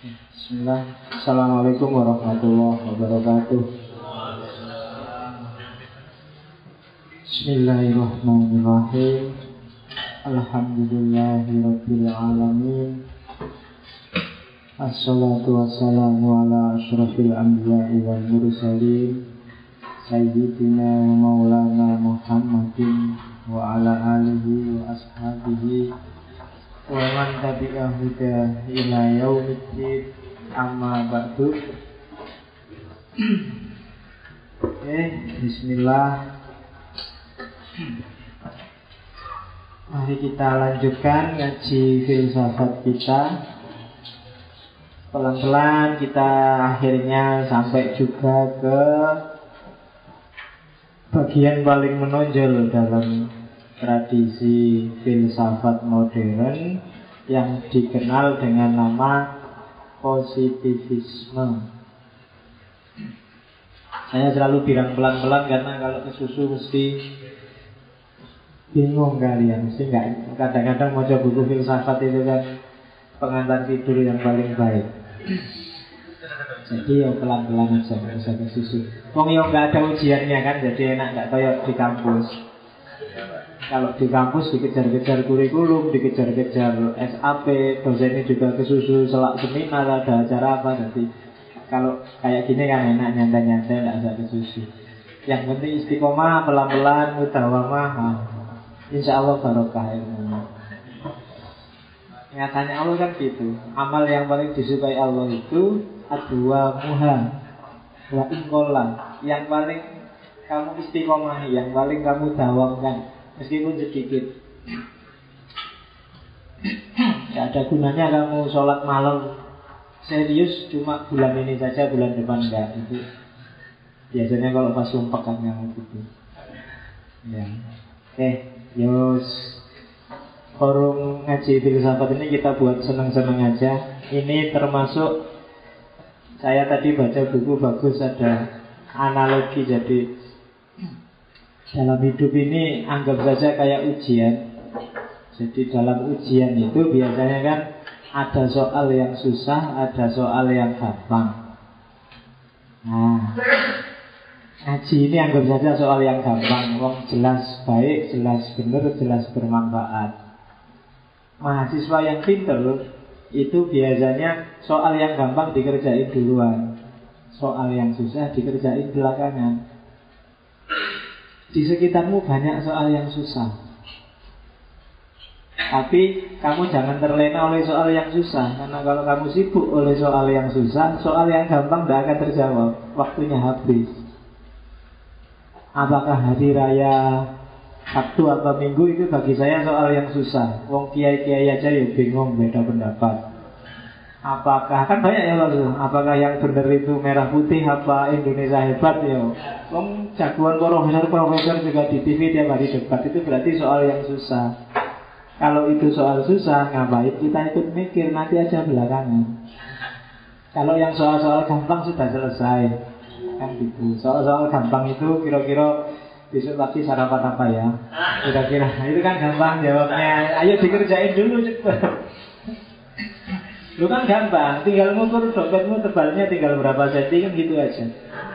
Bismillah. Assalamualaikum warahmatullahi wabarakatuh. Bismillahirrahmanirrahim. Alhamdulillahirabbil alamin. Assalatu wassalamu ala asyrafil anbiya'i wal mursalin sayyidina wa maulana Muhammadin wa ala alihi wa ashabihi wa man tabi'ahu ila yaumiddin, amma ba'du. Bismillah. Mari kita lanjutkan ngaji filsafat kita. Pelan-pelan kita akhirnya sampai juga ke bagian paling menonjol dalam tradisi filsafat modern yang dikenal dengan nama positivisme. Saya selalu bilang pelan-pelan karena kalau kesusu mesti bingung kalian. Mesti enggak, kadang-kadang mau coba buku filsafat itu kan pengantar tidur yang paling baik. Jadi ya pelan-pelan aja, nggak usah kesusu. Wong yo nggak ada ujiannya kan, jadi enak, nggak kayak di kampus. Kalau di kampus dikejar-kejar kurikulum, dikejar-kejar SAP, dosennya juga kesusu selak seminar, ada acara apa. Jadi kalau kayak gini kan enak, nyantai-nyantai, nggak usah kesusu. Yang penting istiqomah, pelan-pelan, mudawamah, insya Allah barokah ilmunya. Nyatanya Allah kan gitu. Amal yang paling disukai Allah itu adwa muha wa ingkola, yang paling kamu istiqomahi, yang paling kamu dawamkan meskipun sedikit. Gak ada gunanya kamu sholat malam serius cuma bulan ini saja, bulan depan enggak. Itu biasanya kalau pas sumpah kan kamu gitu ya. Yos, forum ngaji filsafat ini kita buat seneng-seneng aja. Ini termasuk, saya tadi baca buku bagus, ada analogi. Jadi dalam hidup ini anggap saja kayak ujian. Jadi dalam ujian itu biasanya kan ada soal yang susah, ada soal yang gampang. Nah, ngaji ini anggap saja soal yang gampang. Wong jelas baik, jelas benar, jelas bermanfaat. Mahasiswa yang pintar itu biasanya soal yang gampang dikerjain duluan, soal yang susah dikerjain belakangan. Di sekitarmu banyak soal yang susah, tapi kamu jangan terlena oleh soal yang susah. Karena kalau kamu sibuk oleh soal yang susah, soal yang gampang tidak akan terjawab, waktunya habis. Apakah hari raya Sabtu atau Minggu itu bagi saya soal yang susah. Wong kiai-kiai aja ya bingung, beda pendapat. Apakah, kan banyak ya lalu, apakah yang benar itu merah putih, apa Indonesia hebat ya. Wong jagoan profesor juga di TV tiap hari debat. Itu berarti soal yang susah. Kalau itu soal susah, ngapain kita ikut mikir, nanti aja belakangan. Kalau yang soal-soal gampang sudah selesai, kan gitu. Soal-soal gampang itu kira-kira besok pagi sarapan apa ya? Kira-kira itu kan gampang jawabnya. Ayo dikerjain dulu cepat. Lu kan gampang, tinggal ngukur dompetmu tebalnya tinggal berapa senti, kan gitu aja.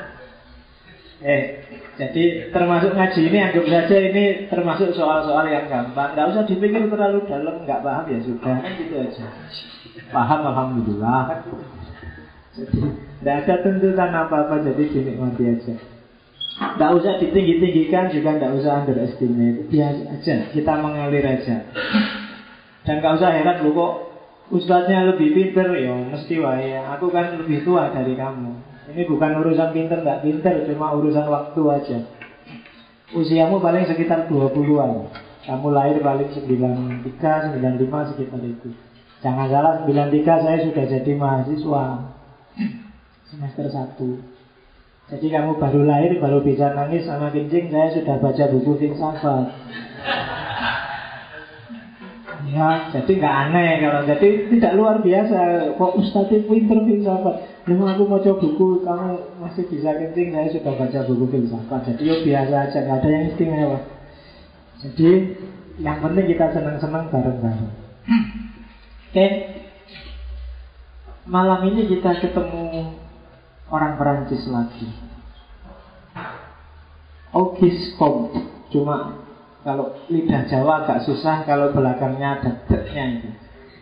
Jadi termasuk ngaji ini anggap saja ini termasuk soal-soal yang gampang. Gak usah dipikir terlalu dalam, gak paham ya sudah, kan gitu aja. Paham alhamdulillah kan. Jadi gak ada tuntutan apa-apa, jadi dinikmati aja. Tidak usah ditinggi-tinggikan, juga tidak usah underestimate. Biasa aja, kita mengalir aja. Dan gak usah heran lu kok ustadznya lebih pinter, ya mesti wae. Aku kan lebih tua dari kamu. Ini bukan urusan pinter nggak pinter, cuma urusan waktu aja. Usiamu paling sekitar 20-an. Kamu lahir paling 93, 95 sekitar itu. Jangan salah, 93 saya sudah jadi mahasiswa semester 1. Jadi kamu baru lahir, baru bisa nangis sama kencing, saya sudah baca buku filsafat. Ya, jadi nggak aneh kalau jadi tidak luar biasa. Kok ustadznya pinter filsafat? Memang aku mau coba buku, kamu masih bisa kencing, saya sudah baca buku filsafat. Jadi ya biasa aja, nggak ada yang istimewa. Jadi yang penting kita senang-senang bareng-bareng. Oke. malam ini kita ketemu orang Perancis lagi, Auguste Comte. Cuma kalau lidah Jawa agak susah, kalau belakangnya ada d-nya itu.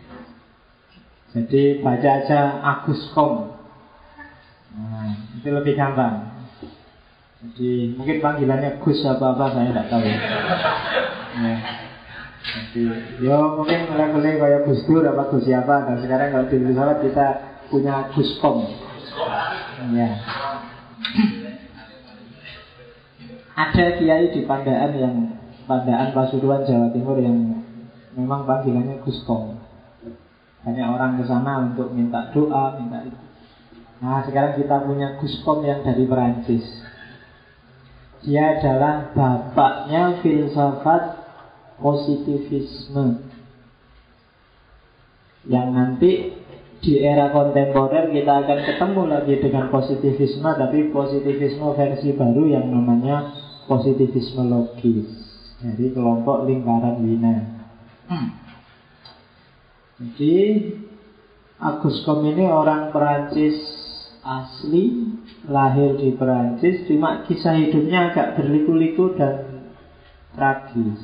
Jadi baca aja Auguste Comte. Nah, itu lebih gampang. Jadi mungkin panggilannya Gus apa-apa saya tidak tahu. Ya. Jadi, mungkin mulai kayak Gus Dur apa Gus siapa. Dan sekarang kalau di pesawat kita punya Gus Kom. Ya. Ada kiai di Pandaan Pasuruan Jawa Timur yang memang panggilannya Gus Kom. Banyak orang ke sana untuk minta doa, minta itu. Nah, sekarang kita punya Gus Kom yang dari Perancis. Dia adalah bapaknya filsafat positivisme, yang nanti di era kontemporer kita akan ketemu lagi dengan positivisme, tapi positivisme versi baru yang namanya positivisme logis dari kelompok lingkaran Wina. Jadi Auguste Comte ini orang Perancis asli, lahir di Perancis, cuma kisah hidupnya agak berliku-liku dan tragis.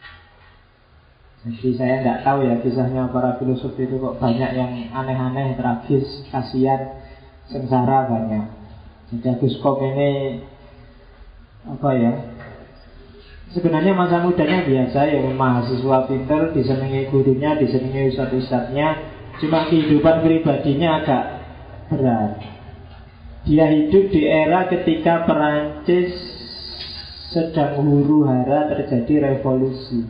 Jadi saya tidak tahu ya kisahnya para filosof itu kok banyak yang aneh-aneh, tragis, kasihan, sengsara banyak. Jadi Auguste Comte ini sebenarnya masa mudanya biasa ya, mahasiswa pinter, disenangi gurunya, disenangi ustadz-ustadznya. Cuma kehidupan pribadinya agak berat. Dia hidup di era ketika Perancis sedang huru-hara terjadi revolusi.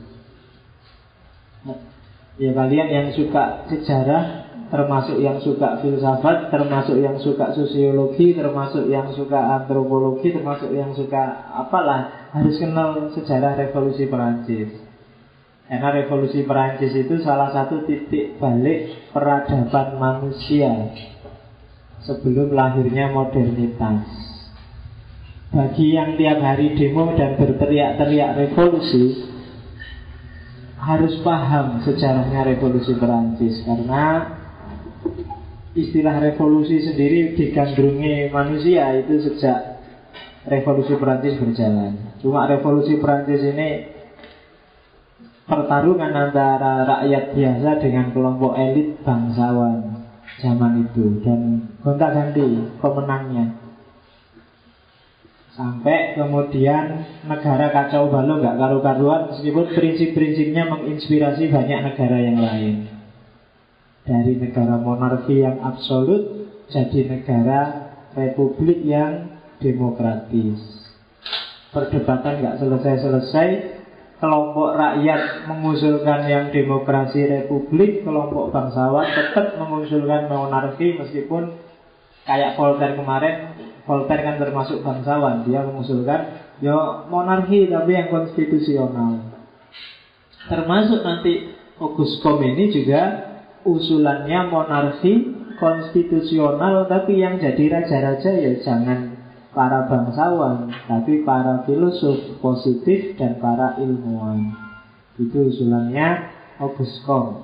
Ya, kalian yang suka sejarah, termasuk yang suka filsafat, termasuk yang suka sosiologi, termasuk yang suka antropologi, termasuk yang suka apalah, harus kenal sejarah revolusi Perancis. Karena revolusi Perancis itu salah satu titik balik peradaban manusia sebelum lahirnya modernitas. Bagi yang tiap hari demo dan berteriak-teriak revolusi, harus paham sejarahnya revolusi Perancis. Karena istilah revolusi sendiri digandrungi manusia itu sejak revolusi Perancis berjalan. Cuma revolusi Perancis ini pertarungan antara rakyat biasa dengan kelompok elit bangsawan zaman itu, dan gonta-ganti pemenangnya. Sampai kemudian negara kacau balau, nggak karu-karuan, meskipun prinsip-prinsipnya menginspirasi banyak negara yang lain. Dari negara monarki yang absolut jadi negara republik yang demokratis. Perdebatan nggak selesai-selesai. Kelompok rakyat mengusulkan yang demokrasi republik, kelompok bangsawan tetap mengusulkan monarki, meskipun kayak Voltaire kemarin. Voltaire kan termasuk bangsawan, dia mengusulkan monarki tapi yang konstitusional. Termasuk nanti Auguste Comte ini juga usulannya monarki konstitusional, tapi yang jadi raja-raja ya jangan para bangsawan, tapi para filosof positif dan para ilmuwan. Itu usulannya Auguste Comte.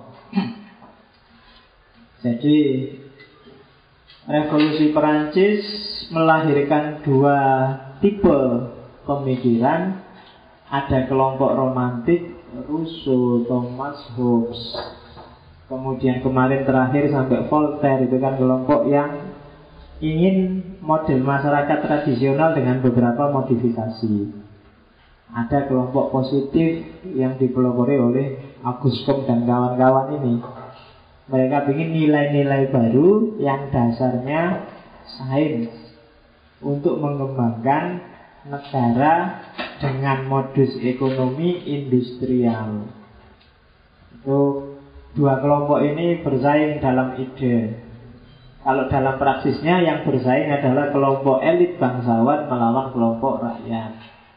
Jadi revolusi Perancis melahirkan dua tipe pemikiran. Ada kelompok romantik, Rousseau, Thomas Hobbes. Kemudian kemarin terakhir sampai Voltaire, itu kan kelompok yang ingin model masyarakat tradisional dengan beberapa modifikasi. Ada kelompok positif yang dipelopori oleh Auguste Comte dan kawan-kawan ini. Mereka ingin nilai-nilai baru yang dasarnya sains untuk mengembangkan negara dengan modus ekonomi industrial. Itu dua kelompok ini bersaing dalam ide. Kalau dalam praksisnya yang bersaing adalah kelompok elit bangsawan melawan kelompok rakyat.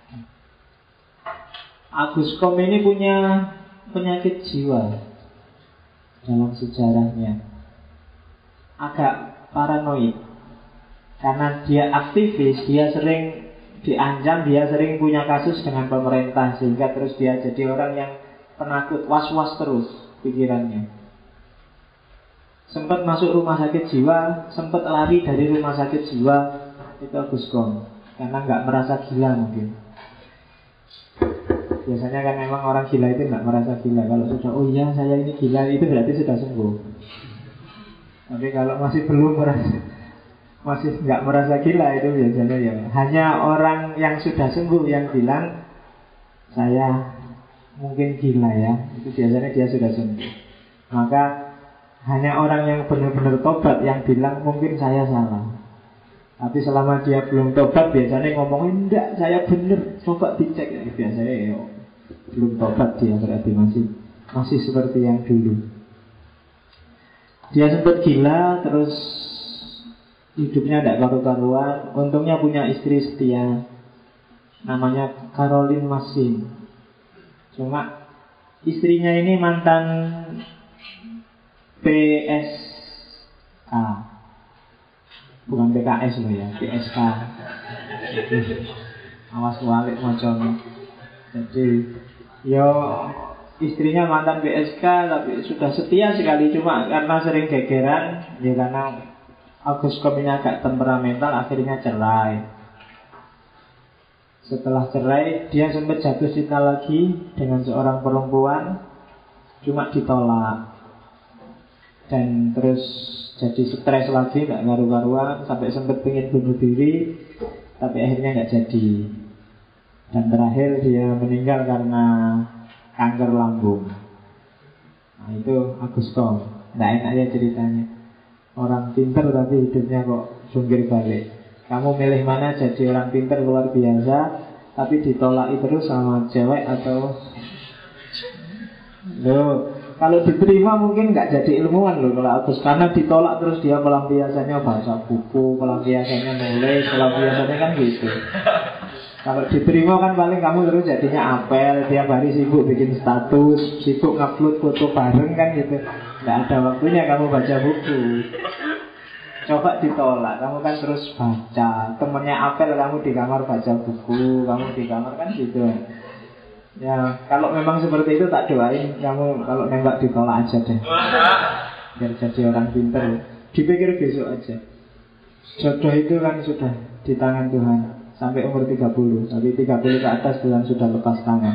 Auguste Comte ini punya penyakit jiwa dalam sejarahnya. Agak paranoid. Karena dia aktivis, dia sering diancam, dia sering punya kasus dengan pemerintah, sehingga terus dia jadi orang yang penakut, was-was terus pikirannya. sempat masuk rumah sakit jiwa, sempat lari dari rumah sakit jiwa, itu Agus Kom. Karena nggak merasa gila mungkin. Biasanya kan memang orang gila itu nggak merasa gila. Kalau sudah, oh iya saya ini gila, itu berarti sudah sembuh. Tapi kalau masih belum merasa, masih nggak merasa gila, itu biasanya ya hanya orang yang sudah sembuh yang bilang saya mungkin gila ya. Itu biasanya dia sudah sembuh. Maka hanya orang yang benar-benar tobat yang bilang mungkin saya salah. Tapi selama dia belum tobat, biasanya ngomongin enggak, saya benar, coba dicek ya. Biasanya ya belum tobat dia, berarti masih seperti yang dulu. Dia sempat gila, terus hidupnya tidak karu-karuan. Untungnya punya istri setia, namanya Caroline Masin. Cuma istrinya ini mantan PSK, bukan PKS loh ya, PSK. Awas walik moconya. Jadi yo istrinya mantan PSK tapi sudah setia sekali, cuma karena sering gegeran, ya karena Agus Kom ini agak temperamental, akhirnya cerai. Setelah cerai, dia sempat jatuh cinta lagi dengan seorang perempuan, cuma ditolak. Dan terus jadi stres lagi, gak ngaruh-ngaruhan, sampai sempat pengen bunuh diri, tapi akhirnya gak jadi. Dan terakhir dia meninggal karena kanker lambung. Nah itu Agus Kom. Nggak enak ya ceritanya. Orang pinter tapi hidupnya kok jungkir balik. Kamu milih mana, jadi orang pinter luar biasa tapi ditolak terus sama cewek, atau loh, kalau diterima mungkin nggak jadi ilmuwan loh kalau Agus, karena ditolak terus dia pelampiasannya baca buku, pelampiasannya nulis, pelampiasannya kan gitu. Kalau diterima kan paling kamu terus jadinya apel, tiap hari sibuk bikin status, sibuk ngupload foto bareng kan gitu. Nggak ada waktunya kamu baca buku. Coba ditolak, kamu kan terus baca. Temennya apel, kamu di kamar baca buku, kamu di kamar kan gitu. Ya kalau memang seperti itu tak doain kamu kalau nembak ditolak aja deh. Biar jadi orang pinter. Dipikir besok aja. Jodoh itu kan sudah di tangan Tuhan sampai umur 30, tapi 30 ke atas Tuhan sudah lepas tangan.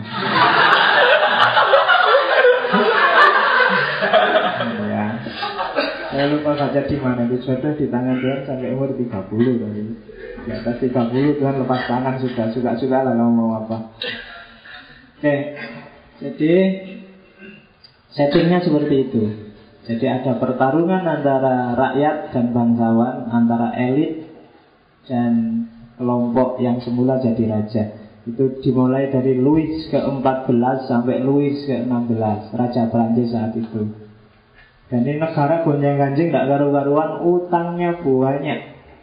Ya. Saya lupa saja di mana itu, jodoh di tangan Tuhan sampai umur 30 tadi. Di atas 30 Tuhan lepas tangan sudah, suka-suka lah kamu mau apa. Oke. Jadi settingnya seperti itu. Jadi ada pertarungan antara rakyat dan bangsawan, antara elit dan kelompok yang semula jadi raja. Itu dimulai dari Louis ke-14 sampai Louis ke-16, Raja Prancis saat itu. Dan ini negara gonjang-ganjing, tidak karu-karuan, utangnya banyak.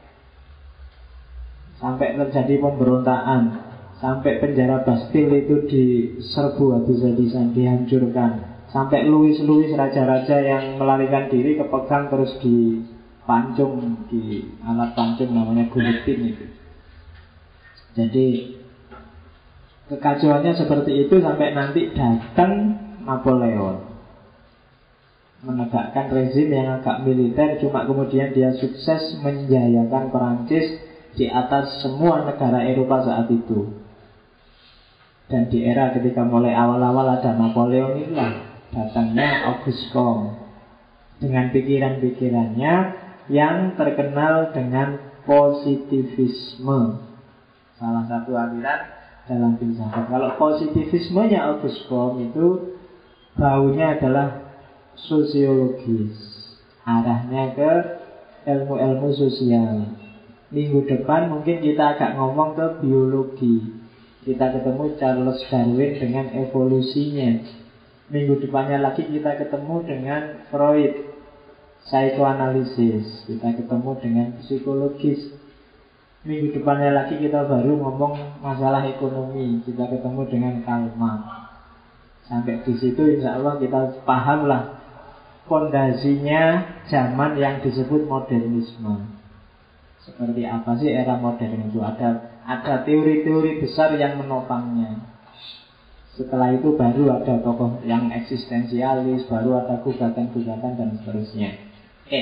Sampai terjadi pemberontakan, sampai penjara Bastille itu diserbu habis-habisan, dihancurkan. Sampai Louis raja-raja yang melarikan diri kepegang terus dipancung, di alat pancung namanya guillotine itu. Jadi kekacauannya seperti itu sampai nanti datang Napoleon menegakkan rezim yang agak militer, cuma kemudian dia sukses menjayakan Perancis di atas semua negara Eropa saat itu. Dan di era ketika mulai awal-awal ada Napoleon inilah datangnya Auguste Comte dengan pikiran-pikirannya yang terkenal dengan positivisme, salah satu aliran dalam filsafat. Kalau positivismenya Auguste Comte itu baunya adalah sosiologis, arahnya ke ilmu-ilmu sosial. Minggu depan mungkin kita agak ngomong ke biologi. Kita ketemu Charles Darwin dengan evolusinya. Minggu depannya lagi kita ketemu dengan Freud, psikoanalisis. Kita ketemu dengan psikologis. Minggu depannya lagi kita baru ngomong masalah ekonomi. Kita ketemu dengan Karl Marx. Sampai di situ insya Allah kita pahamlah fondasinya zaman yang disebut modernisme. Seperti apa sih era modern itu? Ada teori-teori besar yang menopangnya. Setelah itu baru ada tokoh yang eksistensialis, baru ada gugatan-gugatan dan seterusnya. Oke.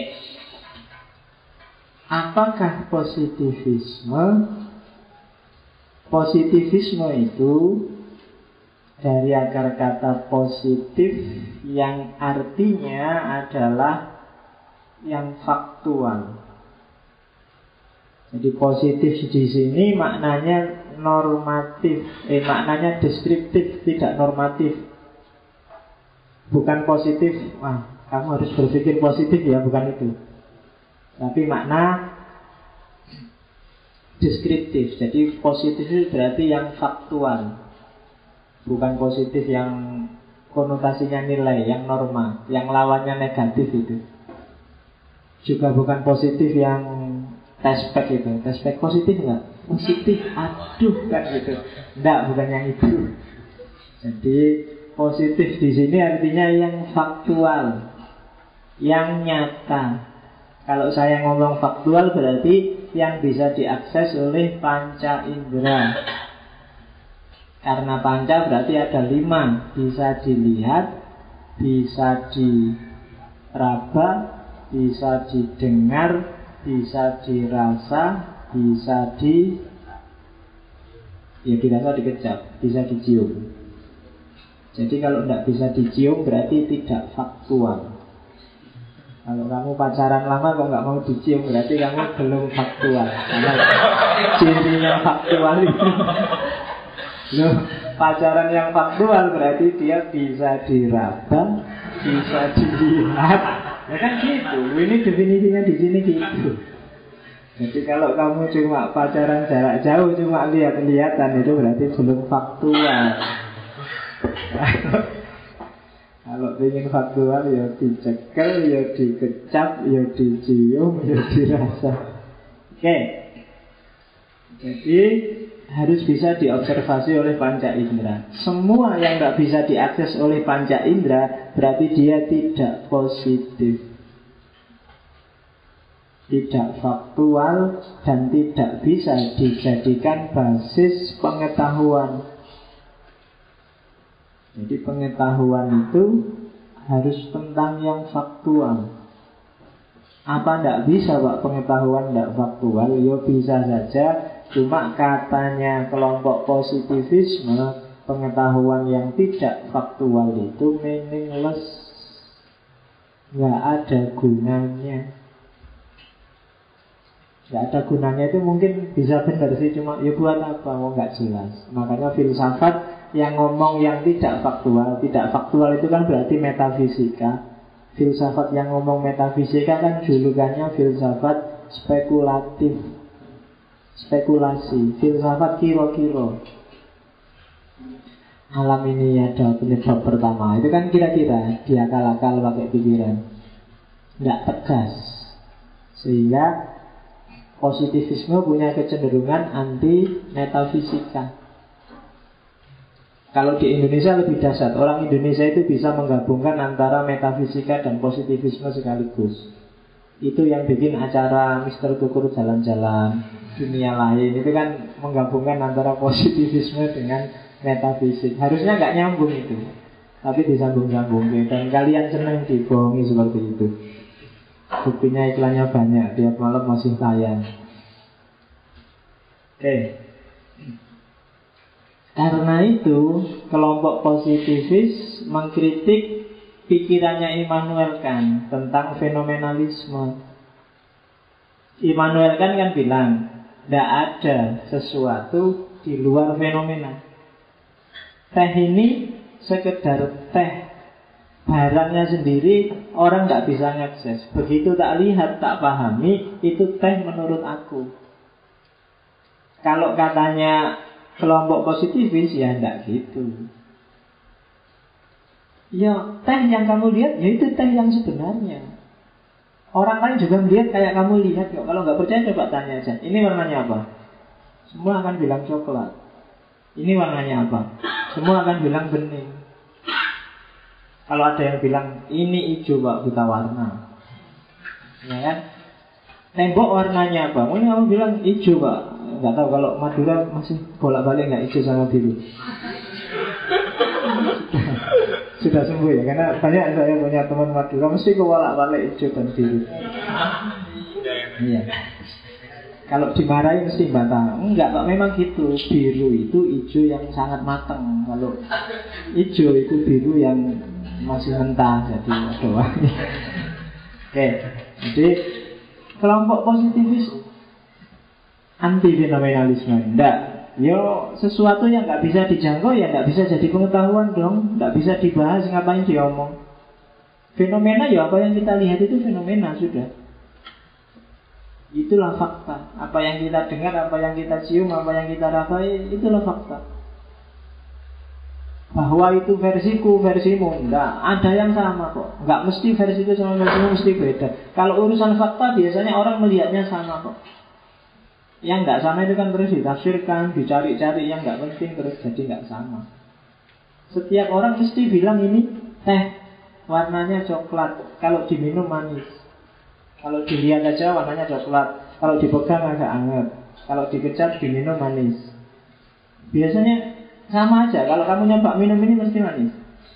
Apakah positivisme? Positivisme itu dari akar kata positif yang artinya adalah yang faktual. Jadi positif di sini maknanya normatif, maknanya deskriptif, tidak normatif. Bukan positif, wah kamu harus berpikir positif ya, bukan itu. Tapi makna deskriptif. Jadi positif itu berarti yang faktual, bukan positif yang konotasinya nilai, yang norma, yang lawannya negatif itu. Juga bukan positif yang tespek itu. Tespek positif nggak? Positif, aduh kan gitu. Nggak, bukan yang itu. Jadi positif di sini artinya yang faktual, yang nyata. Kalau saya ngomong faktual berarti yang bisa diakses oleh panca indera. Karena panca berarti ada 5. Bisa dilihat, bisa diraba, bisa didengar, bisa dirasa, bisa dirasa dikecap, bisa dicium. Jadi kalau tidak bisa dicium berarti tidak faktual. Kalau kamu pacaran lama kok nggak mau dicium berarti kamu belum faktual. Karena cirinya faktual itu. Loh, pacaran yang faktual berarti dia bisa diraba, bisa dilihat. Ya kan gitu. Ini definisinya di sini gitu. Jadi kalau kamu cuma pacaran jarak jauh, cuma lihat-lihatan, itu berarti belum faktual. Kalau ingin faktual ya dicekel, ya dikecap, ya dicium, ya dirasa. Oke. Jadi harus bisa diobservasi oleh panca indera. Semua yang tidak bisa diakses oleh panca indera berarti dia tidak positif, tidak faktual, dan tidak bisa dijadikan basis pengetahuan. Jadi pengetahuan itu harus tentang yang faktual. Apa tidak bisa Pak pengetahuan tidak faktual? Ya bisa saja. Cuma katanya kelompok positivisme, pengetahuan yang tidak faktual itu meaningless, nggak ada gunanya. Nggak ada gunanya itu mungkin bisa benar sih, cuma ya buat apa? Mau nggak jelas. Makanya filsafat yang ngomong yang tidak faktual. Tidak faktual itu kan berarti metafisika. Filsafat yang ngomong metafisika kan julukannya filsafat spekulatif, spekulasi, filsafat kira-kira. Alam ini ada penyebab pertama. Itu kan kira-kira, diakal-akal pakai pikiran, nggak tegas. Sehingga positivisme punya kecenderungan anti metafisika. Kalau di Indonesia lebih dahsyat. Orang Indonesia itu bisa menggabungkan antara metafisika dan positivisme sekaligus. Itu yang bikin acara Mr. Tukur jalan-jalan dunia lain. Itu kan menggabungkan antara positivisme dengan metafisik. Harusnya nggak nyambung itu, tapi disambung-sambung. Dan kalian senang dibohongi seperti itu. Buktinya iklannya banyak, tiap malam masih tayang. Oke. Karena itu kelompok positivis mengkritik pikirannya Immanuel Kant tentang fenomenalisme. Immanuel Kant kan bilang tidak ada sesuatu di luar fenomena. Teh ini sekedar teh, barangnya sendiri orang tidak bisa ngakses. Begitu tak lihat, tak pahami, itu teh menurut aku. Kalau katanya kelompok positivis ya enggak gitu. Ya teh yang kamu lihat, ya itu teh yang sebenarnya. Orang lain juga melihat kayak kamu lihat kok. Kalau nggak percaya coba tanya aja. Ini warnanya apa? Semua akan bilang coklat. Ini warnanya apa? Semua akan bilang bening. Kalau ada yang bilang ini hijau Pak, buta warna, ya kan? Tembok warnanya apa? Ini kamu bilang hijau Pak. Nggak tahu kalau Madura masih bolak-balik nggak hijau sama biru. Sudah sembuh ya, karena banyak saya punya teman Madura mesti kewalak-walik hijau dan biru. Iya. Kalau dimarahi mesti bantah. Enggak, Pak, memang gitu. Biru itu hijau yang sangat matang. Kalau hijau itu biru yang masih mentah. Jadi doang. Oke. Jadi kelompok positivis anti fenomenalisme. Enggak. Yo, sesuatu yang nggak bisa dijangkau ya nggak bisa jadi pengetahuan dong. Nggak bisa dibahas, ngapain diomong. Fenomena ya apa yang kita lihat itu fenomena sudah. Itulah fakta. Apa yang kita dengar, apa yang kita cium, apa yang kita rasai, itulah fakta. Bahwa itu versiku, versimu, enggak. Ada yang sama kok. Enggak mesti versiku sama versimu mesti beda. Kalau urusan fakta biasanya orang melihatnya sama kok. Yang enggak sama itu kan terus ditafsirkan, dicari-cari yang enggak penting terus jadi enggak sama. Setiap orang mesti bilang ini teh warnanya coklat, kalau diminum manis. Kalau dilihat aja warnanya coklat, kalau dipegang agak hangat, kalau dikecap diminum manis. Biasanya sama aja. Kalau kamu nyoba minum ini mesti manis.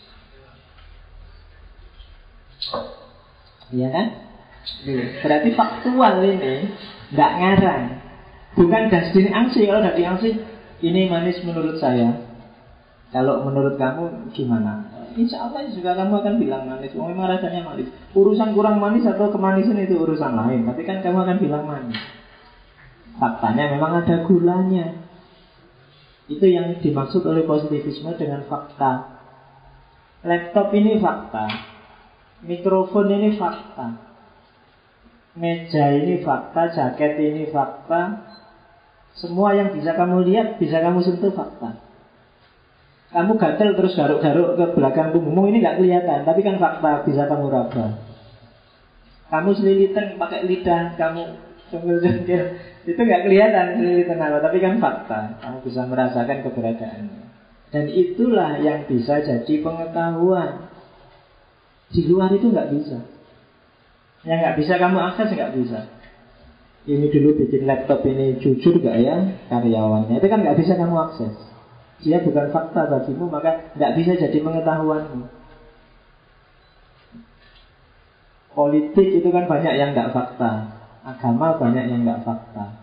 Iya kan? Berarti faktual ini, nggak ngarang. Bukan dasdini angsi. Kalau dari angsi ini manis menurut saya. Kalau menurut kamu gimana? Insya Allah juga kamu akan bilang manis. Oh, memang rasanya manis. Urusan kurang manis atau kemanisan itu urusan lain. Tapi kan kamu akan bilang manis. Faktanya memang ada gulanya. Itu yang dimaksud oleh positivisme dengan fakta. Laptop ini fakta. Mikrofon ini fakta. Meja ini fakta. Jaket ini fakta. Semua yang bisa kamu lihat, bisa kamu sentuh fakta. Kamu gatel terus garuk-garuk ke belakang punggungmu, ini nggak kelihatan, tapi kan fakta, bisa kamu raba. Kamu selilitan pakai lidah, kamu cengkel-cengkel, itu nggak kelihatan selilitan apa, tapi kan fakta. Kamu bisa merasakan keberadaannya. Dan itulah yang bisa jadi pengetahuan. Di luar itu nggak bisa. Yang nggak bisa kamu akses nggak bisa. Ini dulu bikin laptop ini jujur nggak ya karyawannya, itu kan nggak bisa kamu akses. Dia bukan fakta bagimu, maka tidak bisa jadi pengetahuanmu. Politik itu kan banyak yang tidak fakta. Agama banyak yang tidak fakta.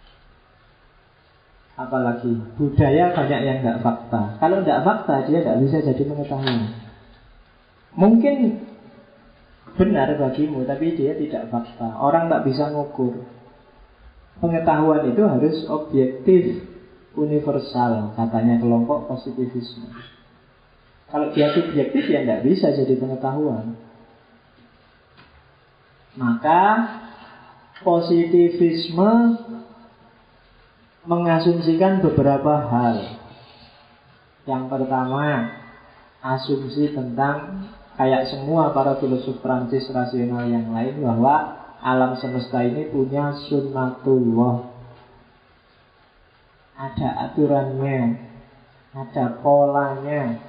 Apalagi budaya banyak yang tidak fakta. Kalau tidak fakta, dia tidak bisa jadi pengetahuan. Mungkin benar bagimu, tapi dia tidak fakta. Orang tidak bisa ngukur. Pengetahuan itu harus objektif, universal, katanya kelompok positivisme. Kalau dia subjektif ya tidak bisa jadi pengetahuan. Maka positivisme mengasumsikan beberapa hal. Yang pertama, asumsi tentang kayak semua para filosof Prancis rasional yang lain, bahwa alam semesta ini punya sunnatullah. Ada aturannya, ada polanya.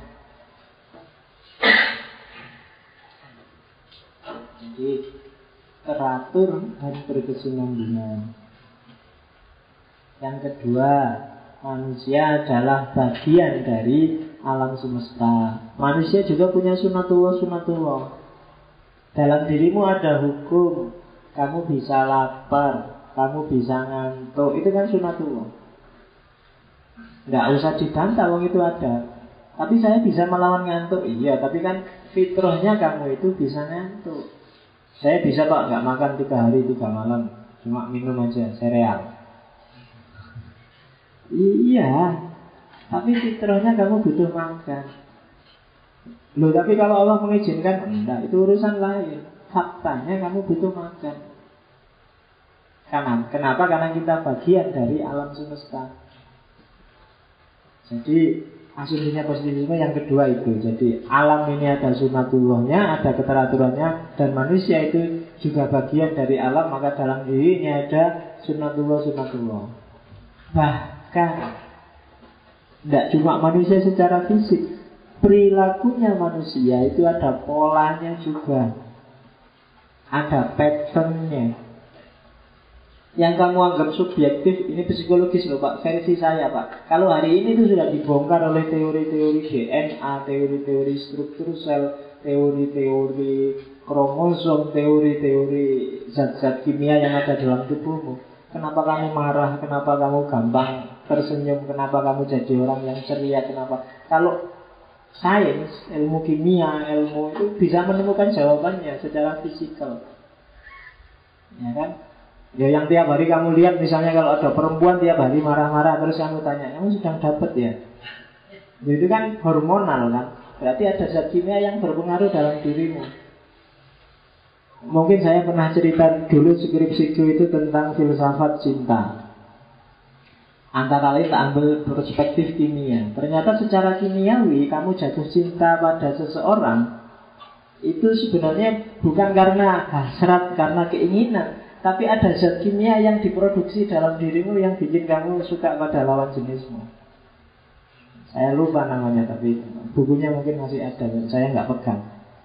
Jadi teratur dan berkesinambungan. Yang kedua, manusia adalah bagian dari alam semesta. Manusia juga punya sunatullah. Dalam dirimu ada hukum. Kamu bisa lapar, kamu bisa ngantuk. Itu kan sunatullah. Nggak usah dibantah, wong itu ada. Tapi saya bisa melawan ngantuk. Iya, tapi kan fitrahnya kamu itu bisa ngantuk. Saya bisa Pak, nggak makan 3 hari 3 malam, cuma minum aja sereal. Iya, tapi fitrahnya kamu butuh makan. Loh, tapi kalau Allah mengizinkan, enggak, itu urusan lain. Faktanya kamu butuh makan. Kenapa? Karena kita bagian dari alam semesta. Jadi asumsinya positivisme yang kedua itu. Jadi alam ini ada sunatullahnya, ada keteraturannya, dan manusia itu juga bagian dari alam, maka dalam diri ini ada sunatullah. Bahkan tidak cuma manusia secara fisik, perilakunya manusia itu ada polanya juga, ada patternnya. Yang kamu anggap subjektif, ini psikologis loh Pak, versi saya Pak. Kalau hari ini itu sudah dibongkar oleh teori-teori DNA, teori-teori struktur sel, teori-teori kromosom, teori-teori zat-zat kimia yang ada dalam tubuhmu. Kenapa kamu marah, kenapa kamu gampang tersenyum, kenapa kamu jadi orang yang ceria, kenapa? Kalau sains, ilmu kimia, ilmu itu bisa menemukan jawabannya secara fisikal. Ya kan? Ya yang tiap hari kamu lihat, misalnya kalau ada perempuan tiap hari marah-marah, terus kamu tanya, kamu sedang dapat ya? Itu kan hormonal kan? Berarti ada zat kimia yang berpengaruh dalam dirimu. Mungkin saya pernah cerita dulu skripsiku itu tentang filsafat cinta. Antara lain tak ambil perspektif kimia. Ternyata secara kimiawi kamu jatuh cinta pada seseorang itu sebenarnya bukan karena hasrat, karena keinginan, tapi ada zat kimia yang diproduksi dalam dirimu yang bikin kamu suka pada lawan jenismu. Saya lupa namanya, tapi bukunya mungkin masih ada, saya nggak pegang.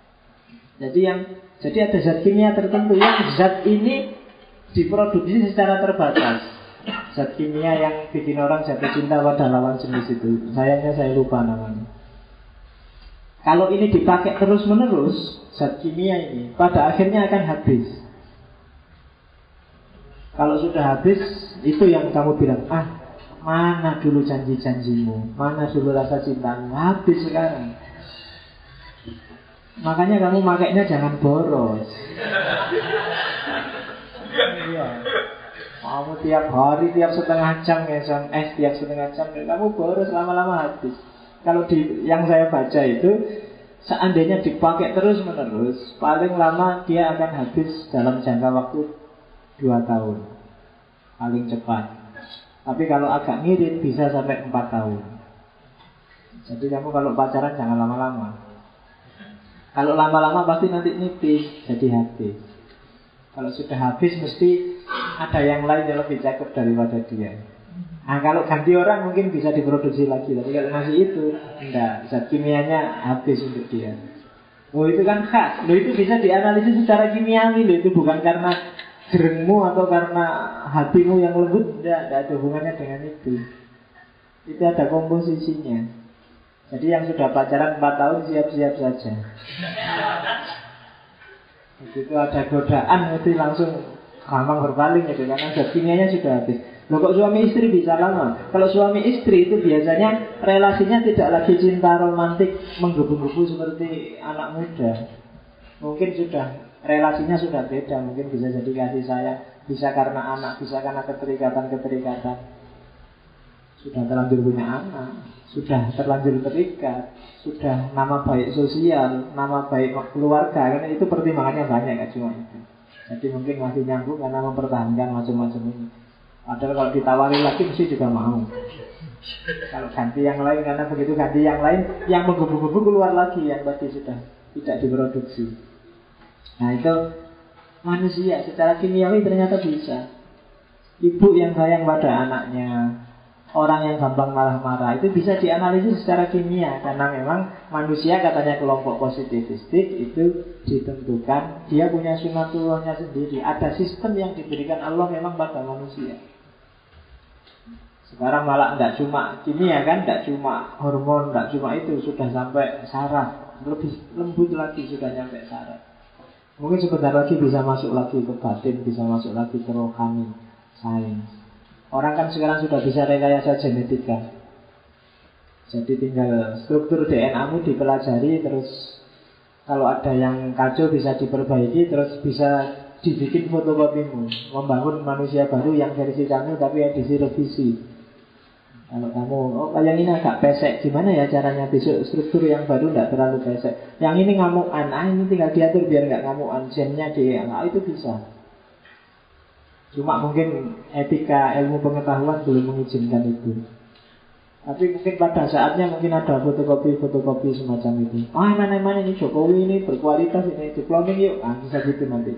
Jadi ada zat kimia tertentu yang zat ini diproduksi secara terbatas. Zat kimia yang bikin orang jatuh cinta pada lawan jenis itu, sayangnya saya lupa namanya. Kalau ini dipakai terus-menerus, zat kimia ini pada akhirnya akan habis. Kalau sudah habis, itu yang kamu bilang, mana dulu janji-janjimu, mana dulu rasa cintamu, habis sekarang. Makanya kamu makainya jangan boros. Iya. Kamu tiap hari, tiap setengah jam tiap setengah jam, kamu boros, lama-lama habis. Kalau yang saya baca itu, seandainya dipakai terus-menerus, paling lama dia akan habis dalam jangka waktu 2 tahun, paling cepat. Tapi kalau agak ngirit bisa sampai 4 tahun. Jadi kamu kalau pacaran jangan lama-lama. Kalau lama-lama pasti nanti nipis, jadi habis. Kalau sudah habis mesti ada yang lain yang lebih cakep daripada dia. Nah kalau ganti orang mungkin bisa diproduksi lagi. Tapi kalau masih itu, enggak, zat kimianya habis untuk dia. Oh itu kan khas. Loh itu bisa dianalisis secara kimiawi. Loh itu bukan karena gerengmu atau karena hatimu yang lembut. Enggak ada hubungannya dengan itu. Itu ada komposisinya. Jadi yang sudah pacaran 4 tahun siap-siap saja. Begitu ada godaan mesti langsung gampang berpaling gitu, karena zat kimianya sudah habis. Loh kok suami istri bisa lama? Kalau suami istri itu biasanya relasinya tidak lagi cinta romantik menggebu-gebu seperti anak muda. Mungkin relasinya sudah beda. Mungkin bisa jadi kasih sayang, bisa karena anak, bisa karena keterikatan. Sudah terlanjur punya anak, sudah terlanjur terikat, sudah nama baik sosial, nama baik keluarga. Karena itu pertimbangannya banyak, kan cuma itu. Jadi mungkin masih nyambung karena mempertahankan macam-macam ini. Padahal kalau ditawari lagi mesti juga mau. Kalau ganti yang lain, karena begitu ganti yang lain, yang menggebu-gebu keluar lagi yang tadi sudah tidak diproduksi. Nah itu manusia secara kimiawi ternyata bisa. Ibu yang sayang pada anaknya, orang yang gampang marah-marah, itu bisa dianalisis secara kimia. Karena memang manusia katanya kelompok positivistik itu ditentukan, dia punya sunatullahnya sendiri. Ada sistem yang diberikan Allah memang pada manusia. Sekarang malah tidak cuma kimia kan, tidak cuma hormon, tidak cuma itu, sudah sampai saraf. Lebih lembut lagi sudah sampai saraf. Mungkin sebentar lagi bisa masuk lagi ke batin, bisa masuk lagi ke rohani, sains. Orang kan sekarang sudah bisa rekayasa genetika. Jadi tinggal struktur DNA-mu dipelajari, terus kalau ada yang kacau bisa diperbaiki, terus bisa dibikin fotokopimu, membangun manusia baru yang versi kamu tapi edisi revisi. Kalau kamu, yang ini agak pesek, gimana ya caranya besok struktur yang baru tidak terlalu pesek. Yang ini ngamukan, ini tinggal diatur biar nggak ngamukan, gennya itu bisa. Cuma mungkin etika ilmu pengetahuan belum mengizinkan itu. Tapi mungkin pada saatnya mungkin ada fotokopi semacam itu. Mana ini Jokowi ini berkualitas, ini di-cloning yuk. Bisa gitu nanti.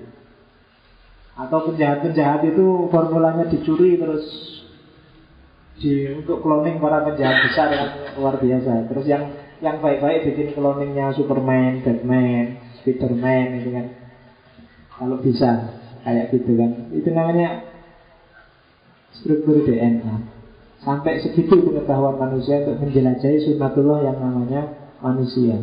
Atau penjahat-penjahat itu formulanya dicuri terus untuk cloning para penjahat besar yang luar biasa. Terus yang baik-baik bikin cloningnya Superman, Batman, Spiderman itu kan. Kalau bisa kayak gitu kan. Itu namanya struktur DNA. Sampai segitu pengetahuan manusia untuk menjelajahi sunatullah yang namanya manusia.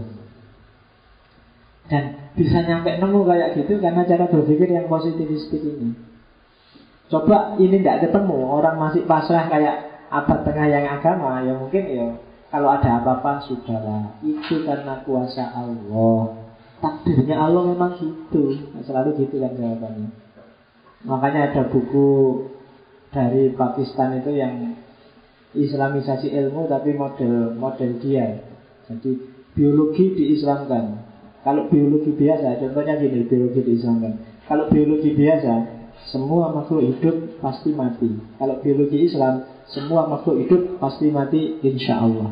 Dan bisa nyampe nemu kayak gitu karena cara berpikir yang positivistik ini. Coba ini tidak ketemu, orang masih pasrah kayak abad tengah yang agama, ya mungkin ya kalau ada apa-apa sudahlah, itu karena kuasa Allah. Takdirnya Allah memang gitu. Selalu gitu kan jawabannya. Makanya ada buku dari Pakistan itu yang Islamisasi ilmu tapi model dia. Jadi biologi diislamkan. Kalau biologi biasa, contohnya gini, biologi diislamkan. Kalau biologi biasa, semua makhluk hidup pasti mati. Kalau biologi Islam, semua makhluk hidup pasti mati insya Allah.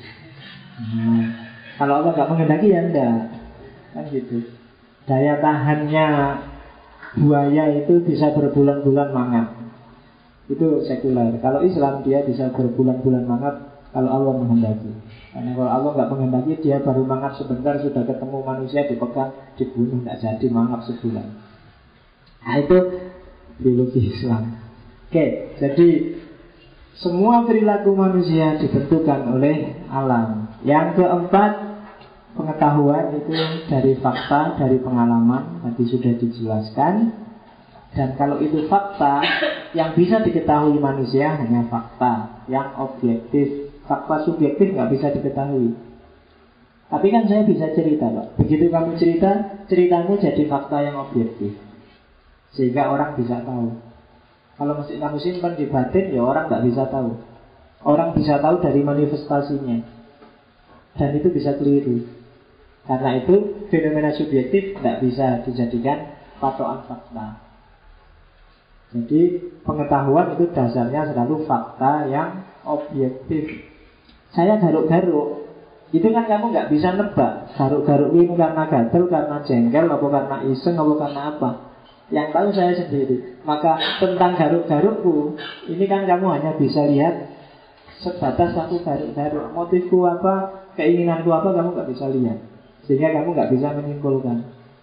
Kalau Allah nggak menghendaki ya enggak. Kan gitu. Daya tahannya buaya itu bisa berbulan-bulan mangap. Itu sekuler. Kalau Islam dia bisa berbulan-bulan mangap kalau Allah menghendaki. Karena kalau Allah nggak menghendaki, dia baru mangap sebentar sudah ketemu manusia, dipegang, dibunuh, nggak jadi mangap sebulan. Nah itu biologi Islam. Oke, jadi semua perilaku manusia ditentukan oleh alam. Yang keempat, pengetahuan itu dari fakta, dari pengalaman. Tadi sudah dijelaskan. Dan kalau itu fakta, yang bisa diketahui manusia hanya fakta yang objektif. Fakta subjektif nggak bisa diketahui. Tapi kan saya bisa cerita, Pak. Begitu kamu cerita, ceritamu jadi fakta yang objektif, sehingga orang bisa tahu. Kalau mesti kamu simpan di batin, ya orang nggak bisa tahu. Orang bisa tahu dari manifestasinya. Dan itu bisa keliru. Karena itu fenomena subjektif tidak bisa dijadikan patokan fakta. Jadi pengetahuan itu dasarnya selalu fakta yang objektif. Saya garuk-garuk, itu kan kamu nggak bisa nebak. Garuk-garuk ini karena gatel, karena jengkel, apa karena iseng, apa karena apa. Yang tahu saya sendiri. Maka tentang garuk-garukku, ini kan kamu hanya bisa lihat sebatas aku garuk-garuk. Motifku apa, keinginanku apa, kamu nggak bisa lihat. Sehingga kamu nggak bisa menyimpulkan.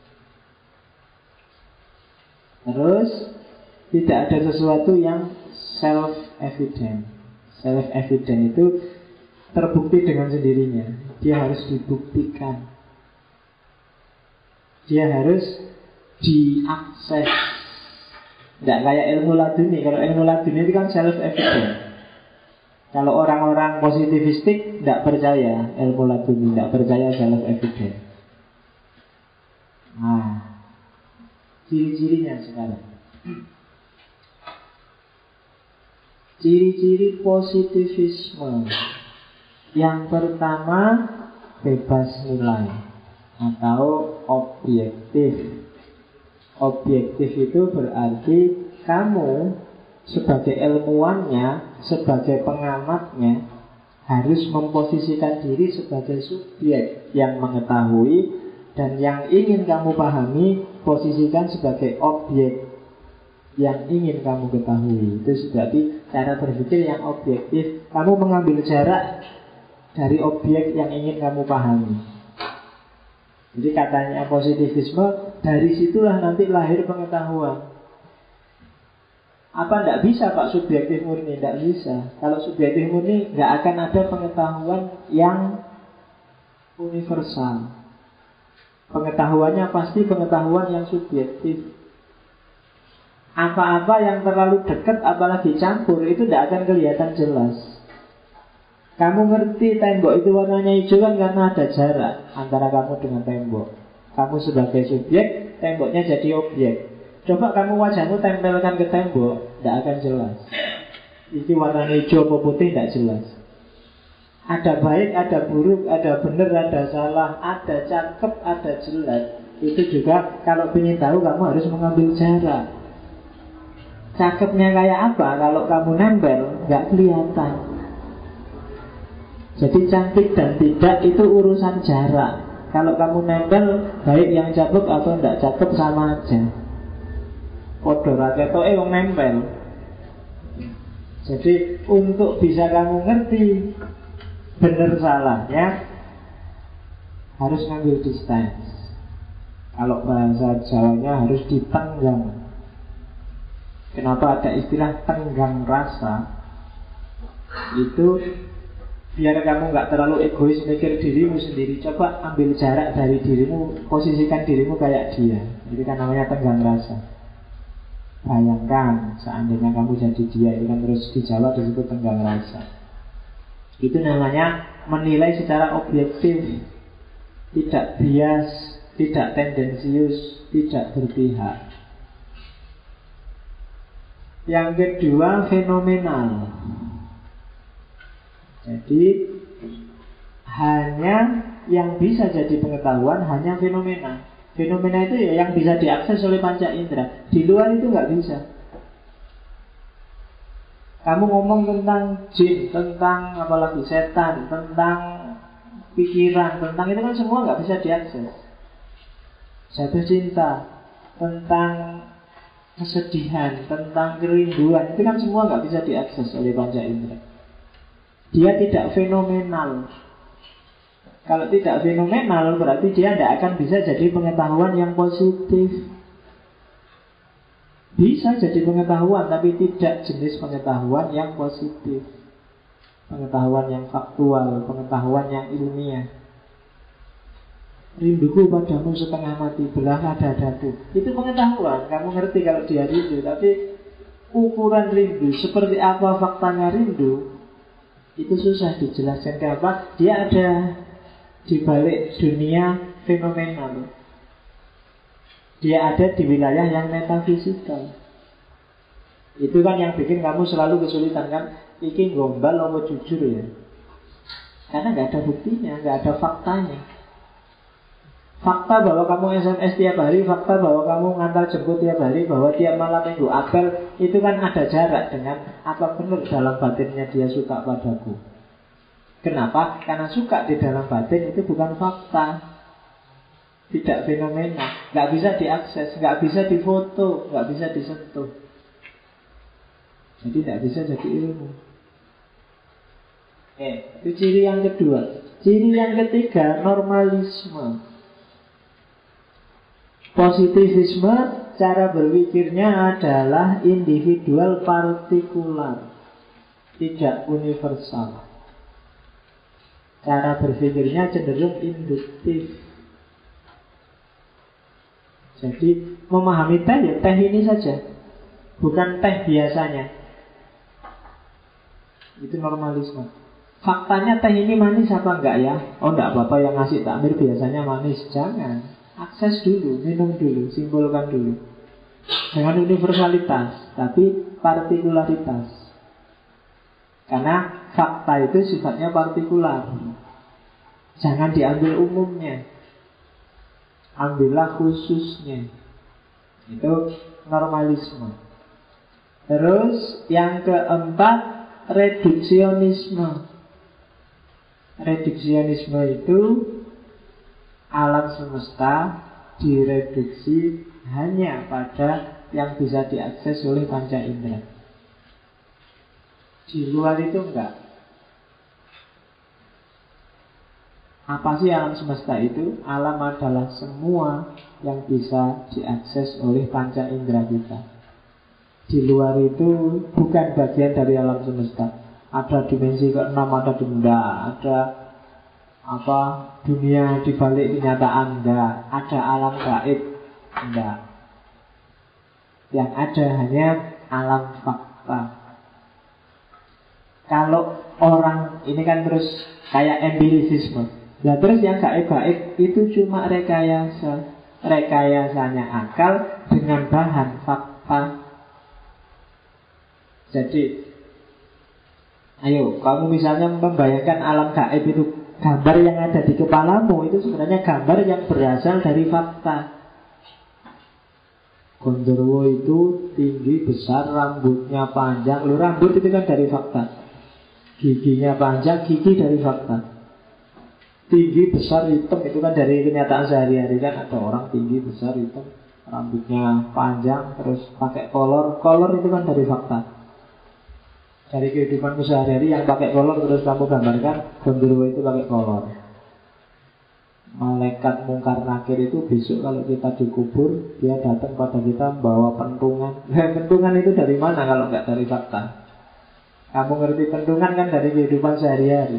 Terus tidak ada sesuatu yang self-evident. Self-evident itu terbukti dengan sendirinya. Dia harus dibuktikan. Dia harus diakses. Tidak kayak ilmu laduni. Kalau ilmu laduni itu kan self-evident. Kalau orang-orang positivistik tidak percaya ilmu laduni, tidak percaya self-evident. Nah, ciri-cirinya sekarang. Ciri-ciri positivisme. Yang pertama, bebas nilai atau objektif. Objektif itu berarti kamu sebagai ilmuwannya, sebagai pengamatnya, harus memposisikan diri sebagai subjek yang mengetahui, dan yang ingin kamu pahami posisikan sebagai objek yang ingin kamu ketahui. Itu berarti cara berpikir yang objektif. Kamu mengambil jarak dari objek yang ingin kamu pahami. Jadi katanya positivisme, dari situlah nanti lahir pengetahuan. Apa tidak bisa Pak subjektif murni? Tidak bisa. Kalau subjektif murni nggak akan ada pengetahuan yang universal. Pengetahuannya pasti pengetahuan yang subjektif. Apa-apa yang terlalu dekat apalagi campur itu tidak akan kelihatan jelas. Kamu ngerti tembok itu warnanya hijau kan karena ada jarak antara kamu dengan tembok. Kamu sebagai subjek, temboknya jadi objek. Coba kamu wajahmu tempelkan ke tembok, tidak akan jelas. Ini warnanya hijau atau putih tidak jelas. Ada baik, ada buruk, ada benar, ada salah, ada cakep, ada jelek. Itu juga kalau ingin tahu kamu harus mengambil jarak. Cakepnya kayak apa? Kalau kamu nempel, nggak kelihatan. Jadi cantik dan tidak itu urusan jarak. Kalau kamu nempel, baik yang cakep atau tidak cakep sama aja. Podo raketoke wong nempel. Jadi untuk bisa kamu ngerti benar salahnya, harus ngambil distance. Kalau bahasa Jawanya harus ditenggang. Kenapa ada istilah tenggang rasa? Itu biar kamu nggak terlalu egois mikir dirimu sendiri. Coba ambil jarak dari dirimu, posisikan dirimu kayak dia. Itu kan namanya tenggang rasa. Bayangkan seandainya kamu jadi dia, itu kan terus dijawab disebut tenggang rasa. Itu namanya menilai secara objektif, tidak bias, tidak tendensius, tidak berpihak. Yang kedua, fenomenal. Jadi hanya yang bisa jadi pengetahuan hanya fenomena. Fenomena itu ya yang bisa diakses oleh panca indera. Di luar itu nggak bisa. Kamu ngomong tentang jin, tentang apalagi setan, tentang pikiran, tentang itu kan semua nggak bisa diakses. Jatuh cinta, tentang kesedihan, tentang kerinduan, itu kan semua nggak bisa diakses oleh panca indera. Dia tidak fenomenal. Kalau tidak fenomenal berarti dia tidak akan bisa jadi pengetahuan yang positif. Bisa jadi pengetahuan tapi tidak jenis pengetahuan yang positif, pengetahuan yang faktual, pengetahuan yang ilmiah. Rinduku padamu setengah mati, belah dadaku. Itu pengetahuan, kamu ngerti kalau dia rindu. Tapi ukuran rindu, seperti apa faktanya rindu, itu susah dijelaskan. Kenapa? Dia ada di balik dunia fenomenal. Dia ada di wilayah yang metafisikal. Itu kan yang bikin kamu selalu kesulitan kan. Iki gombal apa jujur ya? Karena gak ada buktinya, gak ada faktanya. Fakta bahwa kamu SMS tiap hari, fakta bahwa kamu ngantar jemput tiap hari, bahwa tiap malam minggu apel, itu kan ada jarak dengan apa benar dalam batinnya dia suka padaku. Kenapa? Karena suka di dalam batin itu bukan fakta, tidak fenomena, nggak bisa diakses, nggak bisa difoto, nggak bisa disentuh. Jadi nggak bisa jadi ilmu. Itu ciri yang kedua. Ciri yang ketiga, normalisme. Positivisme, cara berpikirnya adalah individual partikular, tidak universal. Cara berpikirnya cenderung induktif. Jadi memahami teh ya teh ini saja, bukan teh biasanya. Itu normalisme. Faktanya teh ini manis apa enggak ya? Oh enggak apa-apa, yang ngasih takmir biasanya manis. Jangan. Akses dulu, minum dulu, simpulkan dulu. Dengan universalitas, tapi partikularitas. Karena fakta itu sifatnya partikular. Jangan diambil umumnya, ambillah khususnya. Itu normalisme. Terus yang keempat, reduksionisme. Reduksionisme itu alam semesta direduksi hanya pada yang bisa diakses oleh panca indera. Di luar itu enggak. Apa sih alam semesta itu? Alam adalah semua yang bisa diakses oleh panca indera kita. Di luar itu bukan bagian dari alam semesta. Ada dimensi ke-6, ada benda, ada apa dunia di balik kenyataan, enggak. Ada alam gaib, enggak. Yang ada hanya alam fakta. Kalau orang ini kan terus kayak empirisisme. Nah terus yang gaib-gaib itu cuma rekayasa. Rekayasanya akal dengan bahan fakta. Jadi ayo kamu misalnya membayangkan alam gaib itu, gambar yang ada di kepalamu itu sebenarnya gambar yang berasal dari fakta. Gondorwo itu tinggi, besar, rambutnya panjang. Lu rambut itu kan dari fakta. Giginya panjang, gigi dari fakta. Tinggi, besar, hitam itu kan dari kenyataan sehari-hari. Kan ada orang tinggi, besar, hitam, rambutnya panjang, terus pakai kolor. Kolor itu kan dari fakta. Dari kehidupanmu sehari-hari yang pakai kolor terus kamu gambarkan, Gondorwo itu pakai kolor. Malaikat mungkar nakir itu besok kalau kita dikubur, dia datang pada kita membawa pentungan. Pentungan itu dari mana kalau nggak dari fakta? Kamu ngerti pentungan kan dari kehidupan sehari-hari.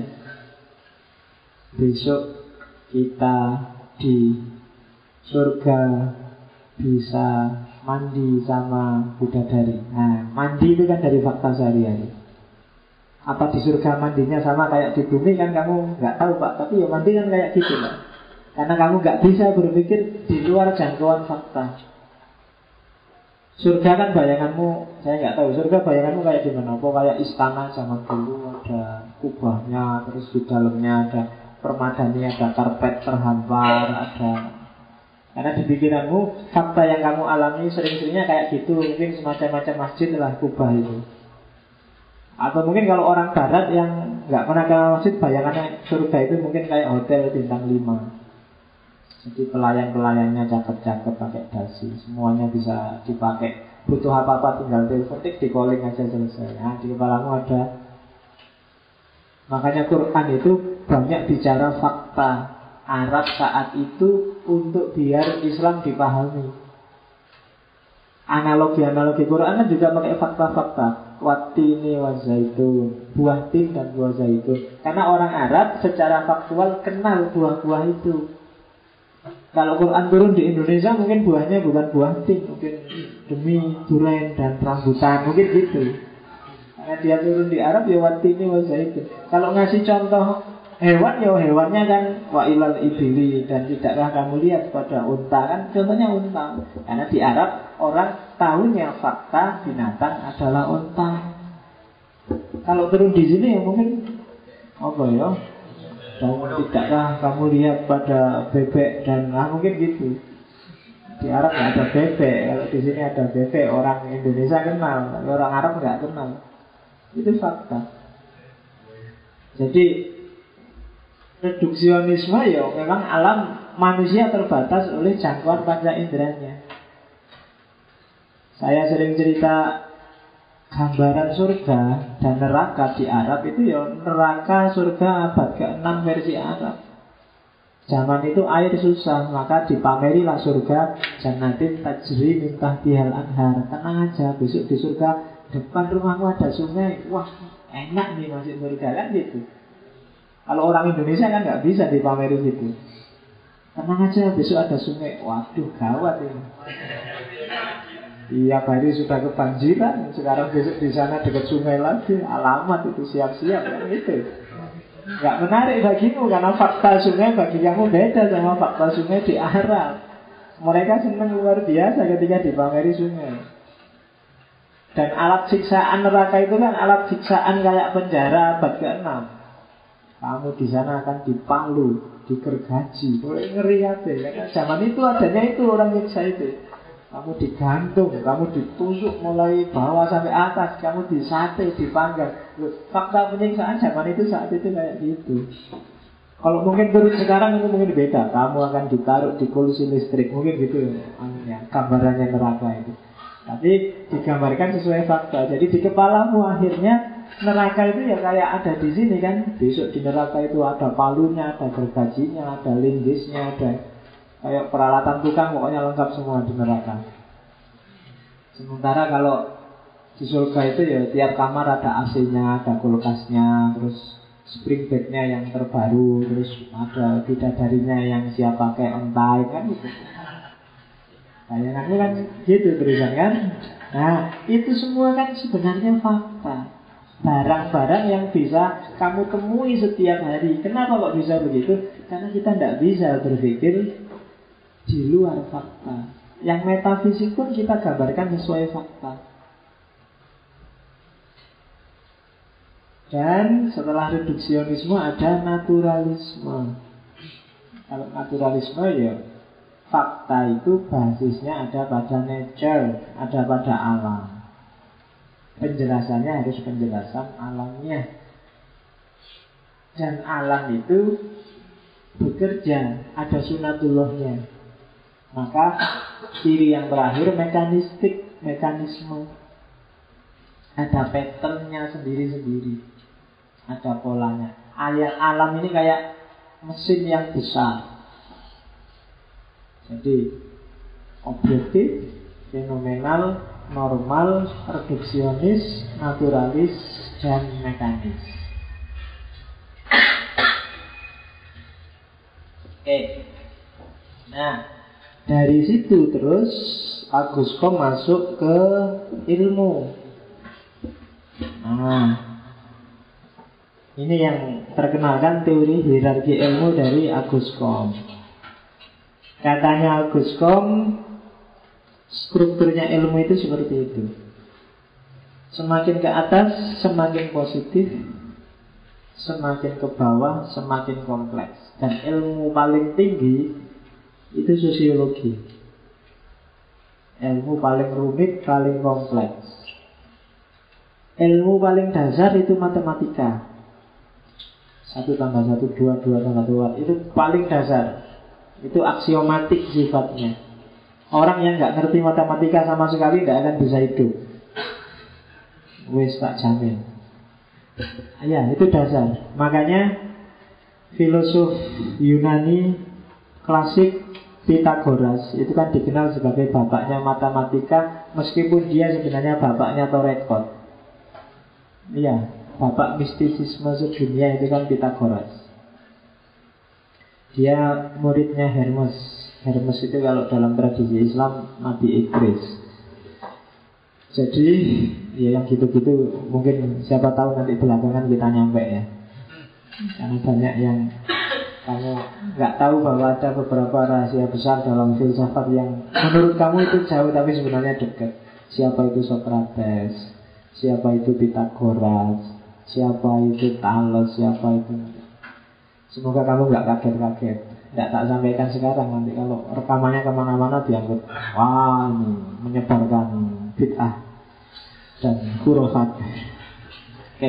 Besok kita di surga bisa mandi sama bidadari. Nah, mandi itu kan dari fakta sehari-hari. Apa di surga mandinya sama kayak di bumi kan kamu nggak tahu Pak. Tapi ya mandi kan kayak gitu Pak. Karena kamu nggak bisa berpikir di luar jangkauan fakta. Surga kan bayanganmu, saya nggak tahu surga bayanganmu kayak gimana. Apa kayak istana zaman dulu, ada kubahnya, terus di dalamnya ada permadani, ada karpet terhampar, ada. Karena di pikiranmu fakta yang kamu alami sering-seringnya kayak gitu. Mungkin semacam-macam masjid lah kubah itu. Atau mungkin kalau orang barat yang nggak pernah ke masjid, bayangannya surga itu mungkin kayak hotel bintang 5. Jadi pelayan-pelayannya cakep-cakep pakai dasi, semuanya bisa dipakai. Butuh apa-apa tinggal telepon, di calling aja selesai. Nah, di kepalamu ada. Makanya Quran itu banyak bicara fakta Arab saat itu untuk biar Islam dipahami. Analogi-analogi Quran kan juga pakai fakta-fakta. Watini wa zaitun, buah tin dan buah zaitun. Karena orang Arab secara faktual kenal buah-buah itu. Kalau Quran turun di Indonesia mungkin buahnya bukan buah tin, mungkin demi duren dan rambutan, mungkin gitu. Karena dia turun di Arab ya watini wa zaitun. Kalau ngasih contoh hewan ya hewannya kan wa ilal ibili, dan tidakkah kamu lihat pada unta, kan contohnya unta. Karena di Arab orang tahunya fakta binatang adalah unta. Kalau turun di sini ya mungkin apa ya? Dan tidakkah kamu lihat pada bebek dan mungkin gitu. Di Arab nggak ada bebek, kalau di sini ada bebek orang Indonesia kenal, tapi orang Arab nggak kenal. Itu fakta. Jadi reduksionisme ya memang alam manusia terbatas oleh jangkauan panca inderanya. Saya sering cerita gambaran surga dan neraka di Arab itu ya neraka surga abad ke-6 versi Arab. Zaman itu air susah, maka dipamerilah surga jannatin tajri min tahtihal anhar. Tenang aja, besok di surga depan rumahmu ada sungai. Wah, enak nih masuk surga kan gitu. Kalau orang Indonesia kan nggak bisa dipameri gitu. Tenang aja, besok ada sungai. Waduh, gawat ini. Tiap hari sudah kebanjiran, sekarang besok di sana dekat sungai lagi. Alamat itu siap-siap kan gitu. Nggak menarik bagimu karena fakta sungai bagi kamu beda sama fakta sungai di Arab. Mereka senang luar biasa ketika dipameri sungai. Dan alat siksaan neraka itu kan alat siksaan kayak penjara abad ke-6. Kamu di sana akan dipalu, digergaji. Boleh ngeri aja ya. Karena zaman itu adanya itu orang nyiksa itu. Kamu digantung, kamu ditusuk mulai bawah sampai atas, kamu disate, dipanggang. Fakta penyiksaan zaman itu saat itu kayak gitu. Kalau mungkin turun sekarang itu mungkin beda. Kamu akan ditaruh di kursi listrik, mungkin gitu ya, gambarannya neraka itu. Tapi digambarkan sesuai fakta. Jadi di kepalamu akhirnya neraka itu ya kayak ada di sini kan. Besok di neraka itu ada palunya, ada gergajinya, ada lindisnya, ada kayak peralatan tukang, pokoknya lengkap semua di neraka. Sementara kalau di surga itu ya tiap kamar ada AC-nya, ada kulkasnya, terus spring bed-nya yang terbaru, terus ada bidadarinya yang siap pakai ontai kan gitu. Bayangannya kan gitu terusan kan. Nah itu semua kan sebenarnya fakta. Barang-barang yang bisa kamu temui setiap hari. Kenapa kok bisa begitu? Karena kita tidak bisa berpikir di luar fakta. Yang metafisik pun kita gambarkan sesuai fakta. Dan setelah reduksionisme ada naturalisme. Kalau naturalisme ya fakta itu basisnya ada pada nature, ada pada alam. Penjelasannya harus penjelasan alamnya. Dan alam itu bekerja, ada sunatullahnya. Maka ciri yang terakhir mekanisme. Ada patternnya sendiri-sendiri, ada polanya. Alam ini kayak mesin yang besar. Jadi objektif, fenomenal, normal, reduksionis, naturalis, dan mekanis. Oke. Nah, dari situ terus Auguste Comte masuk ke ilmu. Nah, ini yang terkenal kan teori hierarki ilmu dari Auguste Comte. Katanya Auguste Comte, strukturnya ilmu itu seperti itu. Semakin ke atas, semakin positif. Semakin ke bawah, semakin kompleks. Dan ilmu paling tinggi itu sosiologi. Ilmu paling rumit, paling kompleks. Ilmu paling dasar itu matematika. 1 tambah 1, 2, 2 tambah 2. Itu paling dasar. Itu aksiomatik sifatnya. Orang yang nggak ngerti matematika sama sekali tidak akan bisa hidup. Wes tak jamin. Ya, itu dasar. Makanya filosof Yunani klasik Pythagoras itu kan dikenal sebagai bapaknya matematika, meskipun dia sebenarnya bapaknya Torekot. Iya, bapak mistisisme sedunia itu kan Pythagoras. Dia muridnya Hermes. Hermes itu kalau dalam tradisi Islam Nabi Idris. Jadi ya yang gitu-gitu mungkin siapa tahu nanti belakangan kita nyampe ya. Karena banyak yang kamu nggak tahu bahwa ada beberapa rahasia besar dalam filsafat yang menurut kamu itu jauh tapi sebenarnya dekat. Siapa itu Socrates, siapa itu Pythagoras, siapa itu Thales, siapa itu. Semoga kamu nggak kaget-kaget. Nggak tak sampaikan sekarang, nanti kalau rekamannya kemana-mana dianggap wah ini menyebarkan bid'ah dan khurafat. Oke.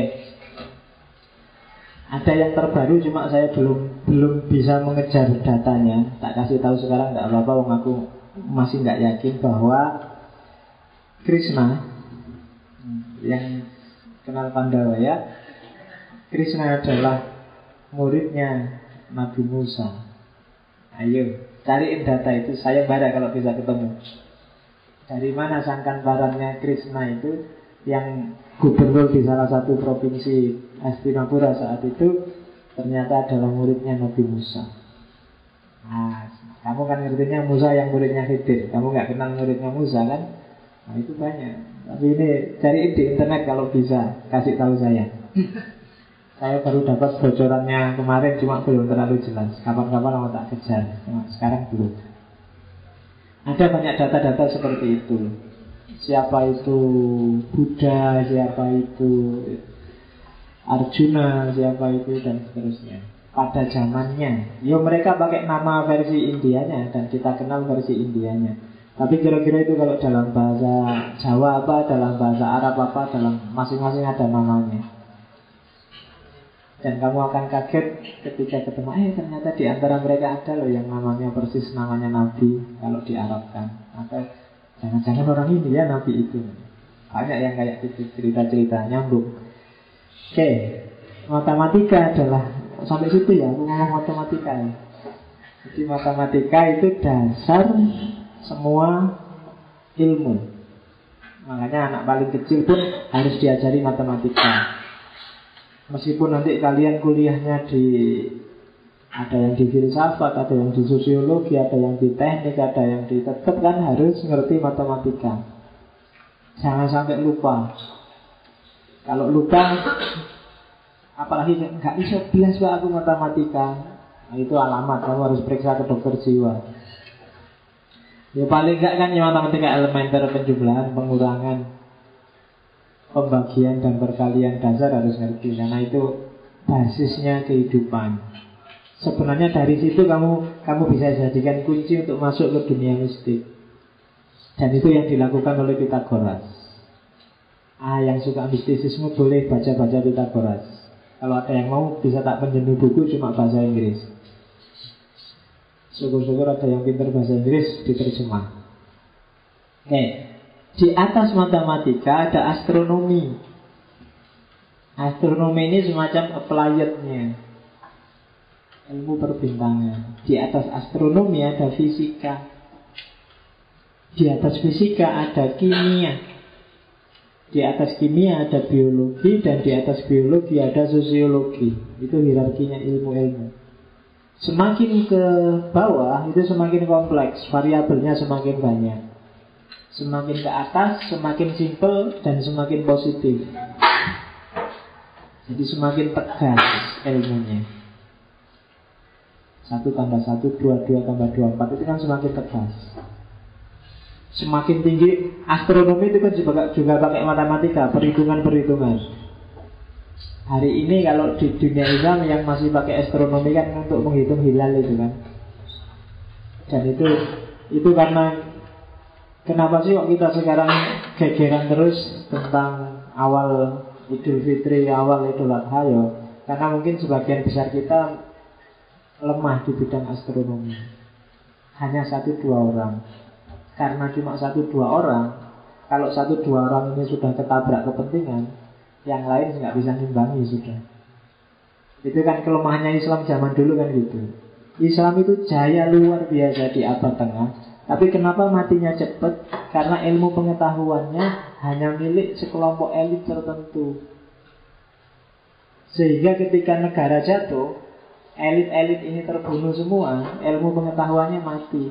Ada yang terbaru cuma saya belum bisa mengejar datanya. Tak kasih tahu sekarang tidak apa-apa, wong aku masih nggak yakin bahwa Krishna yang kenal Pandawa ya, Krishna adalah muridnya Nabi Musa. Ayo cariin data itu, saya bara kalau bisa ketemu. Dari mana sangkan parannya Krishna itu yang gubernur di salah satu provinsi Hastinapura saat itu ternyata adalah muridnya Nabi Musa. Nah, kamu kan ngertinya Musa yang muridnya Khidir. Kamu nggak kenal muridnya Musa kan? Nah itu banyak. Tapi ini cariin di internet kalau bisa, kasih tahu saya. Saya baru dapat bocorannya kemarin, cuma belum terlalu jelas. Kapan-kapan mau tak kejar, cuma sekarang belum. Ada banyak data-data seperti itu. Siapa itu Buddha, siapa itu Arjuna, siapa itu dan seterusnya. Pada zamannya, ya mereka pakai nama versi Indianya dan kita kenal versi Indianya. Tapi kira-kira itu kalau dalam bahasa Jawa apa, dalam bahasa Arab apa, dalam masing-masing ada namanya. Dan kamu akan kaget ketika ketemu, ternyata di antara mereka ada loh yang namanya persis namanya Nabi kalau diarabkan. Atau jangan-jangan orang ini ya Nabi itu. Banyak yang kayak gitu, cerita-cerita nyambung. Oke, matematika adalah, sampai situ ya, aku ngomong matematika ya. Jadi matematika itu dasar semua ilmu. Makanya anak paling kecil pun harus diajari matematika. Meskipun nanti kalian kuliahnya ada yang di filsafat, ada yang di sosiologi, ada yang di teknik, ada yang di tetap kan harus ngerti matematika. Jangan sampai lupa. Kalau lupa, apalagi nggak bisa belas Pak aku matematika, nah, itu alamat kamu harus periksa ke dokter jiwa. Ya paling nggak kan ya matematika elementer, penjumlahan, pengurangan, pembagian dan perkalian dasar harus ngerti. Karena itu basisnya kehidupan. Sebenarnya dari situ kamu bisa jadikan kunci untuk masuk ke dunia mistik. Dan itu yang dilakukan oleh Pythagoras. Yang suka mistisisme boleh baca-baca Pythagoras. Kalau ada yang mau bisa tak pinjami buku cuma bahasa Inggris. Syukur-syukur ada yang pintar bahasa Inggris diterjemah. Oke. Di atas matematika ada astronomi. Astronomi ini semacam applied-nya. ilmu perbintangan. Di atas astronomi ada fisika. Di atas fisika ada kimia. Di atas kimia ada biologi. Dan di atas biologi ada sosiologi. Itu hierarkinya ilmu-ilmu. Semakin ke bawah itu semakin kompleks, variabelnya semakin banyak. Semakin ke atas semakin simpel dan semakin positif. Jadi semakin tegas ilmunya. 1 tambah 1, 2 tambah 2, 4. Itu kan semakin tegas. Semakin tinggi. Astronomi itu kan juga pakai matematika, perhitungan-perhitungan. Hari ini kalau di dunia Islam yang masih pakai astronomi kan untuk menghitung hilal itu kan. Dan itu karena kenapa sih kok kita sekarang gegeran terus tentang awal Idul Fitri, awal Idul Adha ya? Karena mungkin sebagian besar kita lemah di bidang astronomi. Hanya 1-2 orang. Karena cuma 1-2 orang, kalau 1-2 orang ini sudah ketabrak kepentingan, yang lain nggak bisa nimbangi sudah. Itu kan kelemahannya Islam zaman dulu kan gitu. Islam itu jaya luar biasa di abad tengah. Tapi kenapa matinya cepat? Karena ilmu pengetahuannya hanya milik sekelompok elit tertentu. Sehingga ketika negara jatuh, elit-elit ini terbunuh semua, ilmu pengetahuannya mati.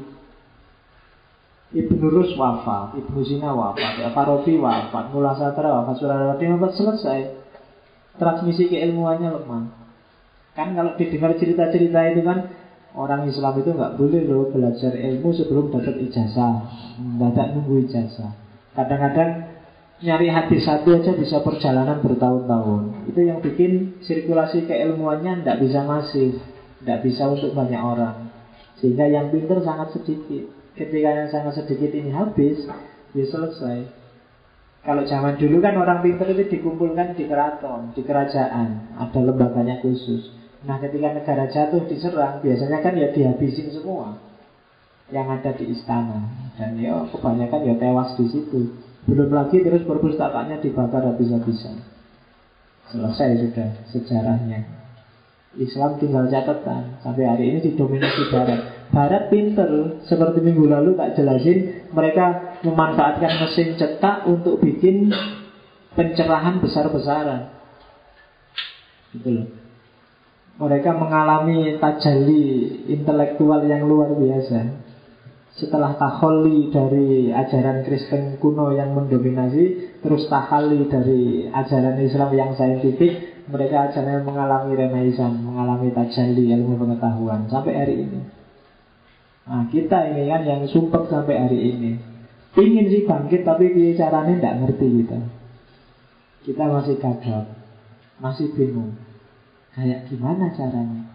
Ibnu Rus wafat, Ibnu Sina wafat, Farabi wafat, Mullah Sadra wafat, Surarawati wafat, selesai. Transmisi keilmuannya lemah. Kan kalau didengar cerita-cerita itu kan, orang Islam itu nggak boleh loh belajar ilmu sebelum dapat ijazah. Tidak nunggu ijazah. Kadang-kadang nyari hadis satu aja bisa perjalanan bertahun-tahun. Itu yang bikin sirkulasi keilmuannya tidak bisa masif, tidak bisa untuk banyak orang. Sehingga yang pintar sangat sedikit. Ketika yang sangat sedikit ini habis, ya selesai. Kalau zaman dulu kan orang pintar itu dikumpulkan di keraton, di kerajaan, ada lembaganya khusus. Nah ketika negara jatuh diserang, biasanya kan ya dihabisin semua yang ada di istana. Dan ya kebanyakan ya tewas di situ. Belum lagi terus perpustakaannya dibakar habis-habisan. Selesai sudah sejarahnya. Islam tinggal catatan. Sampai hari ini didominasi Barat. Barat pinter. Seperti minggu lalu tak jelasin, mereka memanfaatkan mesin cetak untuk bikin pencerahan besar-besaran. Gitu loh. Mereka mengalami tajalli intelektual yang luar biasa. Setelah taholli dari ajaran Kristen kuno yang mendominasi, terus tahalli dari ajaran Islam yang saintifik, mereka ajarannya mengalami renaissance, mengalami tajalli ilmu pengetahuan sampai hari ini. Nah kita ini kan yang sumpek sampai hari ini. Pingin sih bangkit, tapi caranya tidak ngerti kita. Kita masih gagap, masih bingung. Kayak gimana caranya?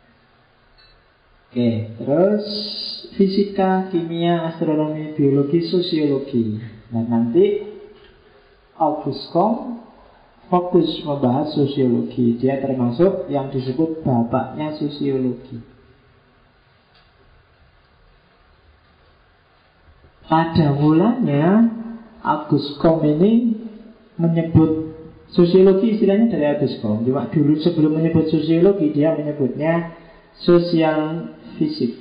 Oke, terus fisika, kimia, astronomi, biologi, sosiologi. Nah nanti August Comte fokus membahas sosiologi. Dia termasuk yang disebut bapaknya sosiologi. Pada mulanya August Comte ini menyebut sosiologi, istilahnya dari August Comte. Cuma dulu sebelum menyebut sosiologi, dia menyebutnya sosial fisik,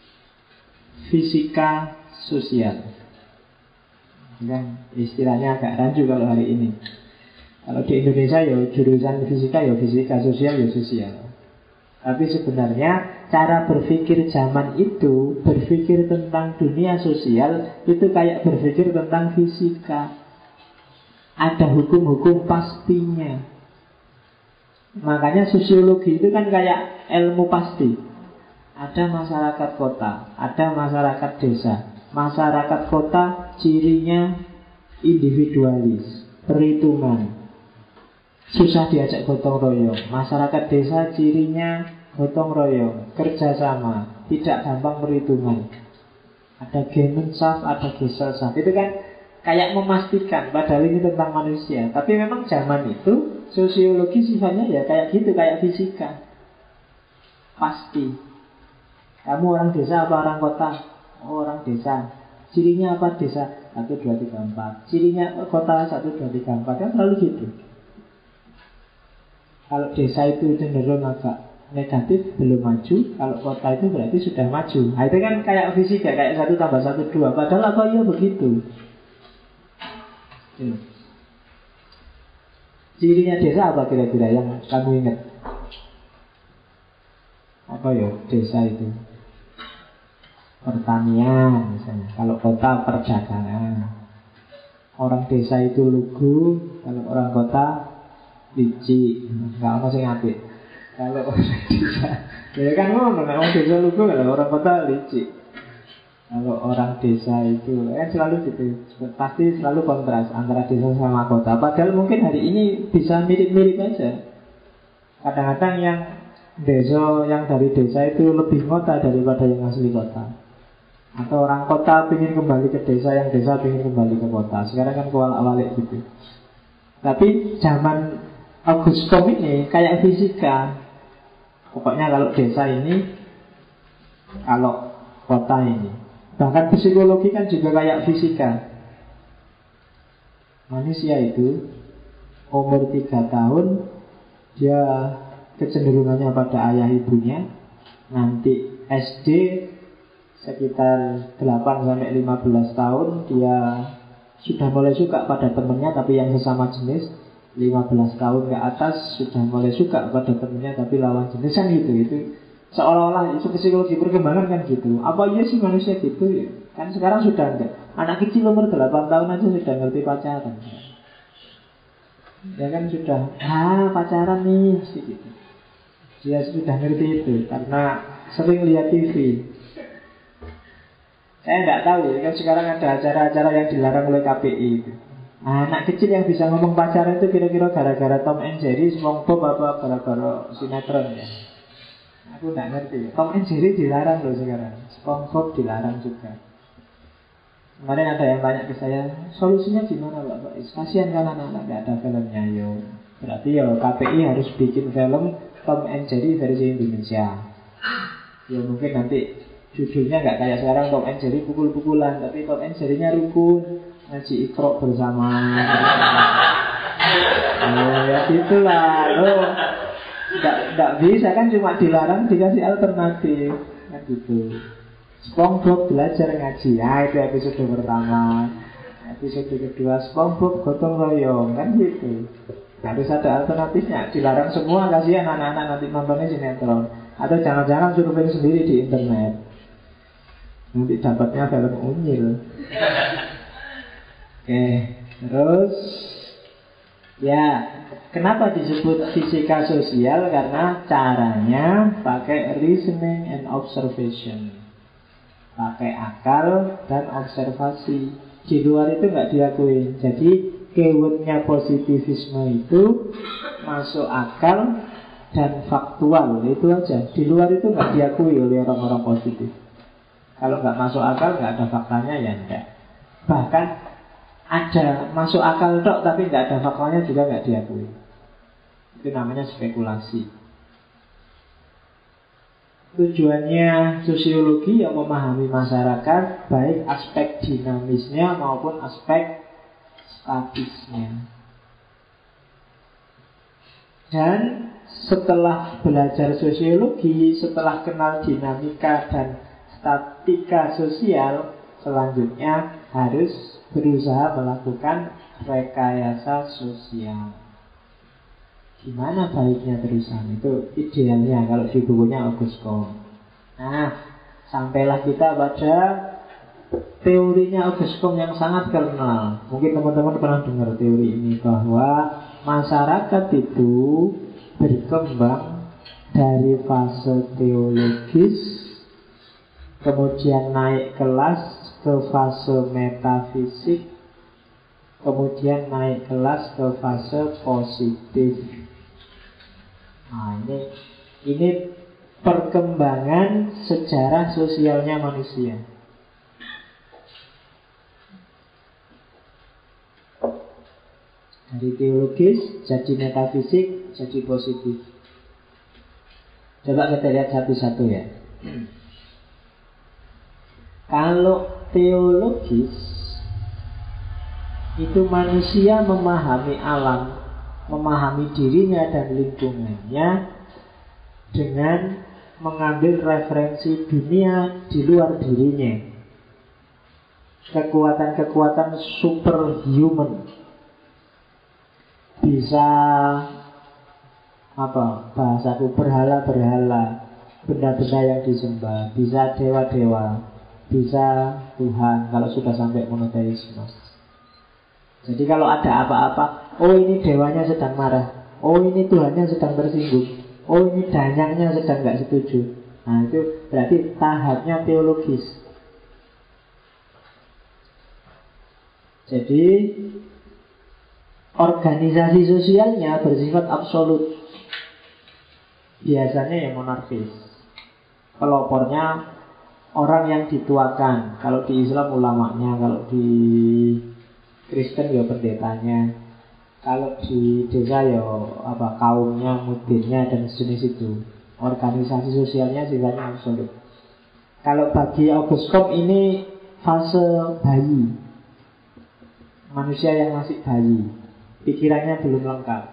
fisika sosial. Kan istilahnya agak rancu kalau hari ini. Kalau di Indonesia ya jurusan fisika ya fisika, sosial ya sosial. Tapi sebenarnya cara berpikir zaman itu, berpikir tentang dunia sosial, itu kayak berpikir tentang fisika. Ada hukum-hukum pastinya. Makanya sosiologi itu kan kayak ilmu pasti. Ada masyarakat kota, ada masyarakat desa. Masyarakat kota cirinya individualis, perhitungan, susah diajak gotong royong. Masyarakat desa cirinya gotong royong, kerjasama, tidak gampang perhitungan. Ada Gemeinschaft, ada Gesellschaft. Itu kan kayak memastikan, padahal ini tentang manusia. Tapi memang zaman itu sosiologi sifatnya ya kayak gitu, kayak fisika. Pasti. Kamu orang desa apa orang kota? Oh, orang desa. Cirinya apa desa? 1, 2, 3, 4. Cirinya kota 1, 2, 3, 4. Kan selalu gitu. Kalau desa itu cenderung agak negatif belum maju, kalau kota itu berarti sudah maju. Nah, itu kan kayak fisika, kayak 1 tambah 1 2. Padahal apa iya begitu. Cirinya desa apa kira-kira yang kamu ingat? Apa ya desa itu? Pertanian misalnya. Kalau kota perdagangan. Orang desa itu lugu, kalau orang kota licik. Enggak apa sih ngapik. Kalau orang desa, ya kan orang desa lugu, kalau orang kota licik. Kalau orang desa itu kan selalu gitu, pasti selalu kontras antara desa sama kota. Padahal mungkin hari ini bisa mirip-mirip aja. Kadang-kadang yang dari desa itu lebih kota daripada yang asli kota. Atau orang kota ingin kembali ke desa, yang desa ingin kembali ke kota. Sekarang kan kewalik-walik gitu. Tapi zaman Auguste Comte ini kayak fisika. Pokoknya kalau desa ini, kalau kota ini. Bahkan psikologi kan juga kayak fisika. Manusia itu umur 3 tahun, dia kecenderungannya pada ayah ibunya. Nanti SD sekitar 8-15 tahun, dia sudah mulai suka pada temannya tapi yang sesama jenis. 15 tahun ke atas sudah mulai suka pada temannya tapi lawan jenis, kan gitu. Itu seolah-olah itu psikologi perkembangan kan gitu. Apa iya sih manusia gitu ya? Kan sekarang sudah enggak. Anak kecil umur 8 tahun aja sudah ngerti pacaran. Ya kan sudah, pacaran nih gitu. Dia sudah ngerti itu karena sering lihat TV. Saya enggak tahu ya, kan sekarang ada acara-acara yang dilarang oleh KPI itu. Anak kecil yang bisa ngomong pacaran itu kira-kira gara-gara Tom and Jerry, SpongeBob, apa gara-gara sinetron ya? Aku nggak ngerti. Tom and Jerry dilarang loh sekarang. SpongeBob dilarang juga. Kemarin ada yang tanya ke saya, solusinya gimana Pak? Kasihan kan anak-anak nggak ada filmnya yo. Berarti ya KPI harus bikin film Tom and Jerry versi Indonesia. Ya mungkin nanti judulnya nggak kayak sekarang Tom and Jerry pukul-pukulan, tapi Tom and Jerry-nya rukun, ngaji Iqra bersama. Oh ya gitulah. Nggak bisa kan, cuma dilarang dikasih alternatif kan gitu. SpongeBob belajar ngaji, itu episode pertama. Episode kedua SpongeBob gotong royong, kan gitu. Harus ada alternatifnya. Dilarang semua, kasihan anak-anak nanti nontonnya sinetron. Atau jangan-jangan survei sendiri di internet, nanti dapatnya film unyil. Oke, terus ya, kenapa disebut fisika sosial? Karena caranya pakai reasoning and observation, pakai akal dan observasi. Di luar itu nggak diakui. Jadi keywordnya positivisme itu masuk akal dan faktual, itu aja. Di luar itu nggak diakui oleh orang-orang positif. Kalau nggak masuk akal, nggak ada faktanya, ya enggak. Bahkan ada masuk akal dok tapi nggak ada faktanya juga nggak diakui. Itu namanya spekulasi. Tujuannya sosiologi yang memahami masyarakat, baik aspek dinamisnya maupun aspek statisnya. Dan setelah belajar sosiologi, setelah kenal dinamika dan statika sosial, selanjutnya harus berusaha melakukan rekayasa sosial. Gimana baiknya terusan? Itu idealnya kalau di bukunya Auguste Comte. Nah, sampailah kita pada teorinya Auguste Comte yang sangat terkenal. Mungkin teman-teman pernah dengar teori ini, bahwa masyarakat itu berkembang dari fase teologis, kemudian naik kelas ke fase metafisik, kemudian naik kelas ke fase positif. Nah, ini perkembangan sejarah sosialnya manusia. Dari teologis jadi metafisik, jadi positif. Coba kita lihat satu-satu ya. Kalau teologis itu manusia memahami alam, memahami dirinya dan lingkungannya dengan mengambil referensi dunia di luar dirinya. Kekuatan-kekuatan superhuman. Bisa bahasaku berhala-berhala, benda-benda yang disembah, bisa dewa-dewa, bisa Tuhan kalau sudah sampai monoteisme. Jadi kalau ada apa-apa, oh ini dewanya sedang marah, oh ini Tuhannya sedang tersinggung, oh ini danyangnya sedang gak setuju. Nah itu berarti tahapnya teologis. Jadi organisasi sosialnya bersifat absolut. Biasanya yang monarkis. Pelopornya orang yang dituakan. Kalau di Islam ulamanya, kalau di Kristen ya pendetanya, kalau di desa ya kaumnya, mudirnya dan sejenis itu. Organisasi sosialnya sifatnya absolut. Kalau bagi Auguste Comte ini fase bayi, manusia yang masih bayi, pikirannya belum lengkap.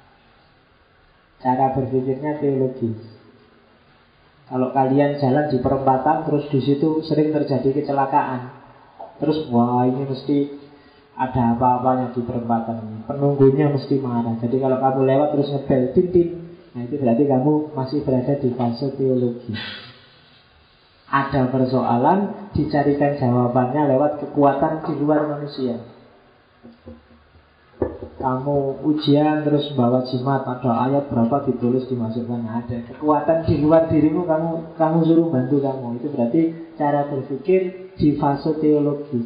Cara berpikirnya teologis. Kalau kalian jalan di perempatan terus di situ sering terjadi kecelakaan, terus wah ini mesti ada apa-apanya di perempatan ini, penunggunya mesti marah. Jadi kalau kamu lewat terus ngebel tin, nah itu berarti kamu masih berada di fase teologi. Ada persoalan, dicarikan jawabannya lewat kekuatan di luar manusia. Kamu ujian terus bawa jimat, ada ayat berapa ditulis dimasukkan, ada kekuatan di luar dirimu, kamu suruh bantu kamu. Itu berarti cara berpikir di fase teologis.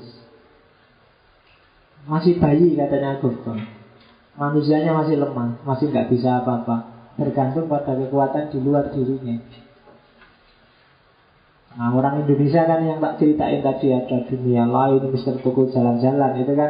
Masih bayi katanya Gordon. Manusianya masih lemah, masih nggak bisa apa-apa, bergantung pada kekuatan di luar dirinya. Nah orang Indonesia kan yang tak ceritain tadi, ada dunia lain, Mister Tukul jalan-jalan, itu kan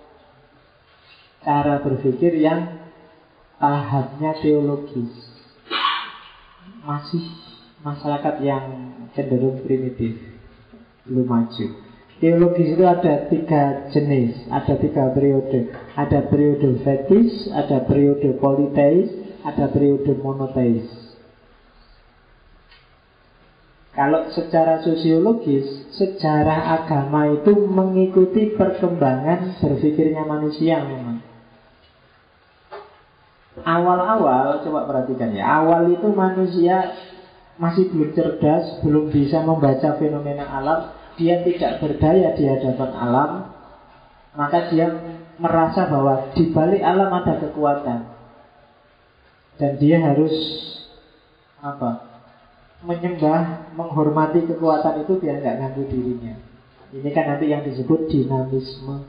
cara berpikir yang tahapnya teologis. Masih masyarakat yang cenderung primitif, belum maju. Teologis itu ada 3 jenis, ada 3 periode. Ada periode fetis, ada periode politeis, ada periode monoteis. Kalau secara sosiologis, sejarah agama itu mengikuti perkembangan berpikirnya manusia memang. Awal-awal, coba perhatikan ya, awal itu manusia masih belum cerdas, belum bisa membaca fenomena alam, dia tidak berdaya di hadapan alam, maka dia merasa bahwa di balik alam ada kekuatan, dan dia harus menyembah, menghormati kekuatan itu biar nggak ganggu dirinya. Ini kan nanti yang disebut dinamisme.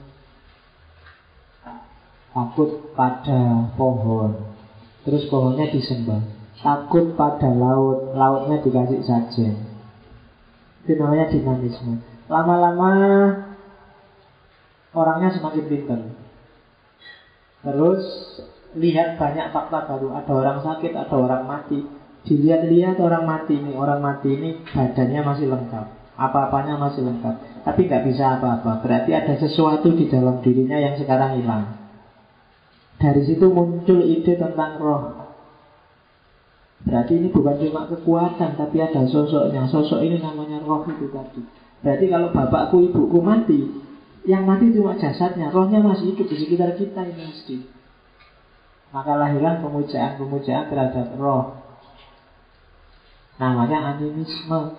Takut pada pohon, terus pohonnya disembah. Takut pada laut, lautnya dikasih sajen. Itu namanya dinamisme. Lama-lama orangnya semakin pintar. Terus lihat banyak fakta baru. Ada orang sakit, ada orang mati. Dilihat-lihat orang mati ini badannya masih lengkap, apa-apanya masih lengkap, tapi nggak bisa apa-apa. Berarti ada sesuatu di dalam dirinya yang sekarang hilang. Dari situ muncul ide tentang roh. Berarti ini bukan cuma kekuatan, tapi ada sosoknya. Sosok ini namanya roh itu tadi. Berarti kalau bapakku, ibuku mati, yang mati cuma jasadnya, rohnya masih hidup di sekitar kita ini mesti. Maka lahirlah pemujaan-pemujaan terhadap roh. Namanya animisme.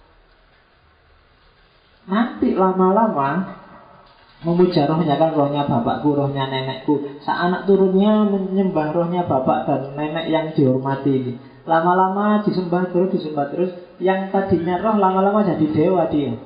Nanti lama-lama memuja rohnya, kan rohnya bapakku, rohnya nenekku. Saat anak turunnya menyembah rohnya bapak dan nenek yang dihormati ini. Lama-lama disembah terus. Yang tadinya roh lama-lama jadi dewa dia.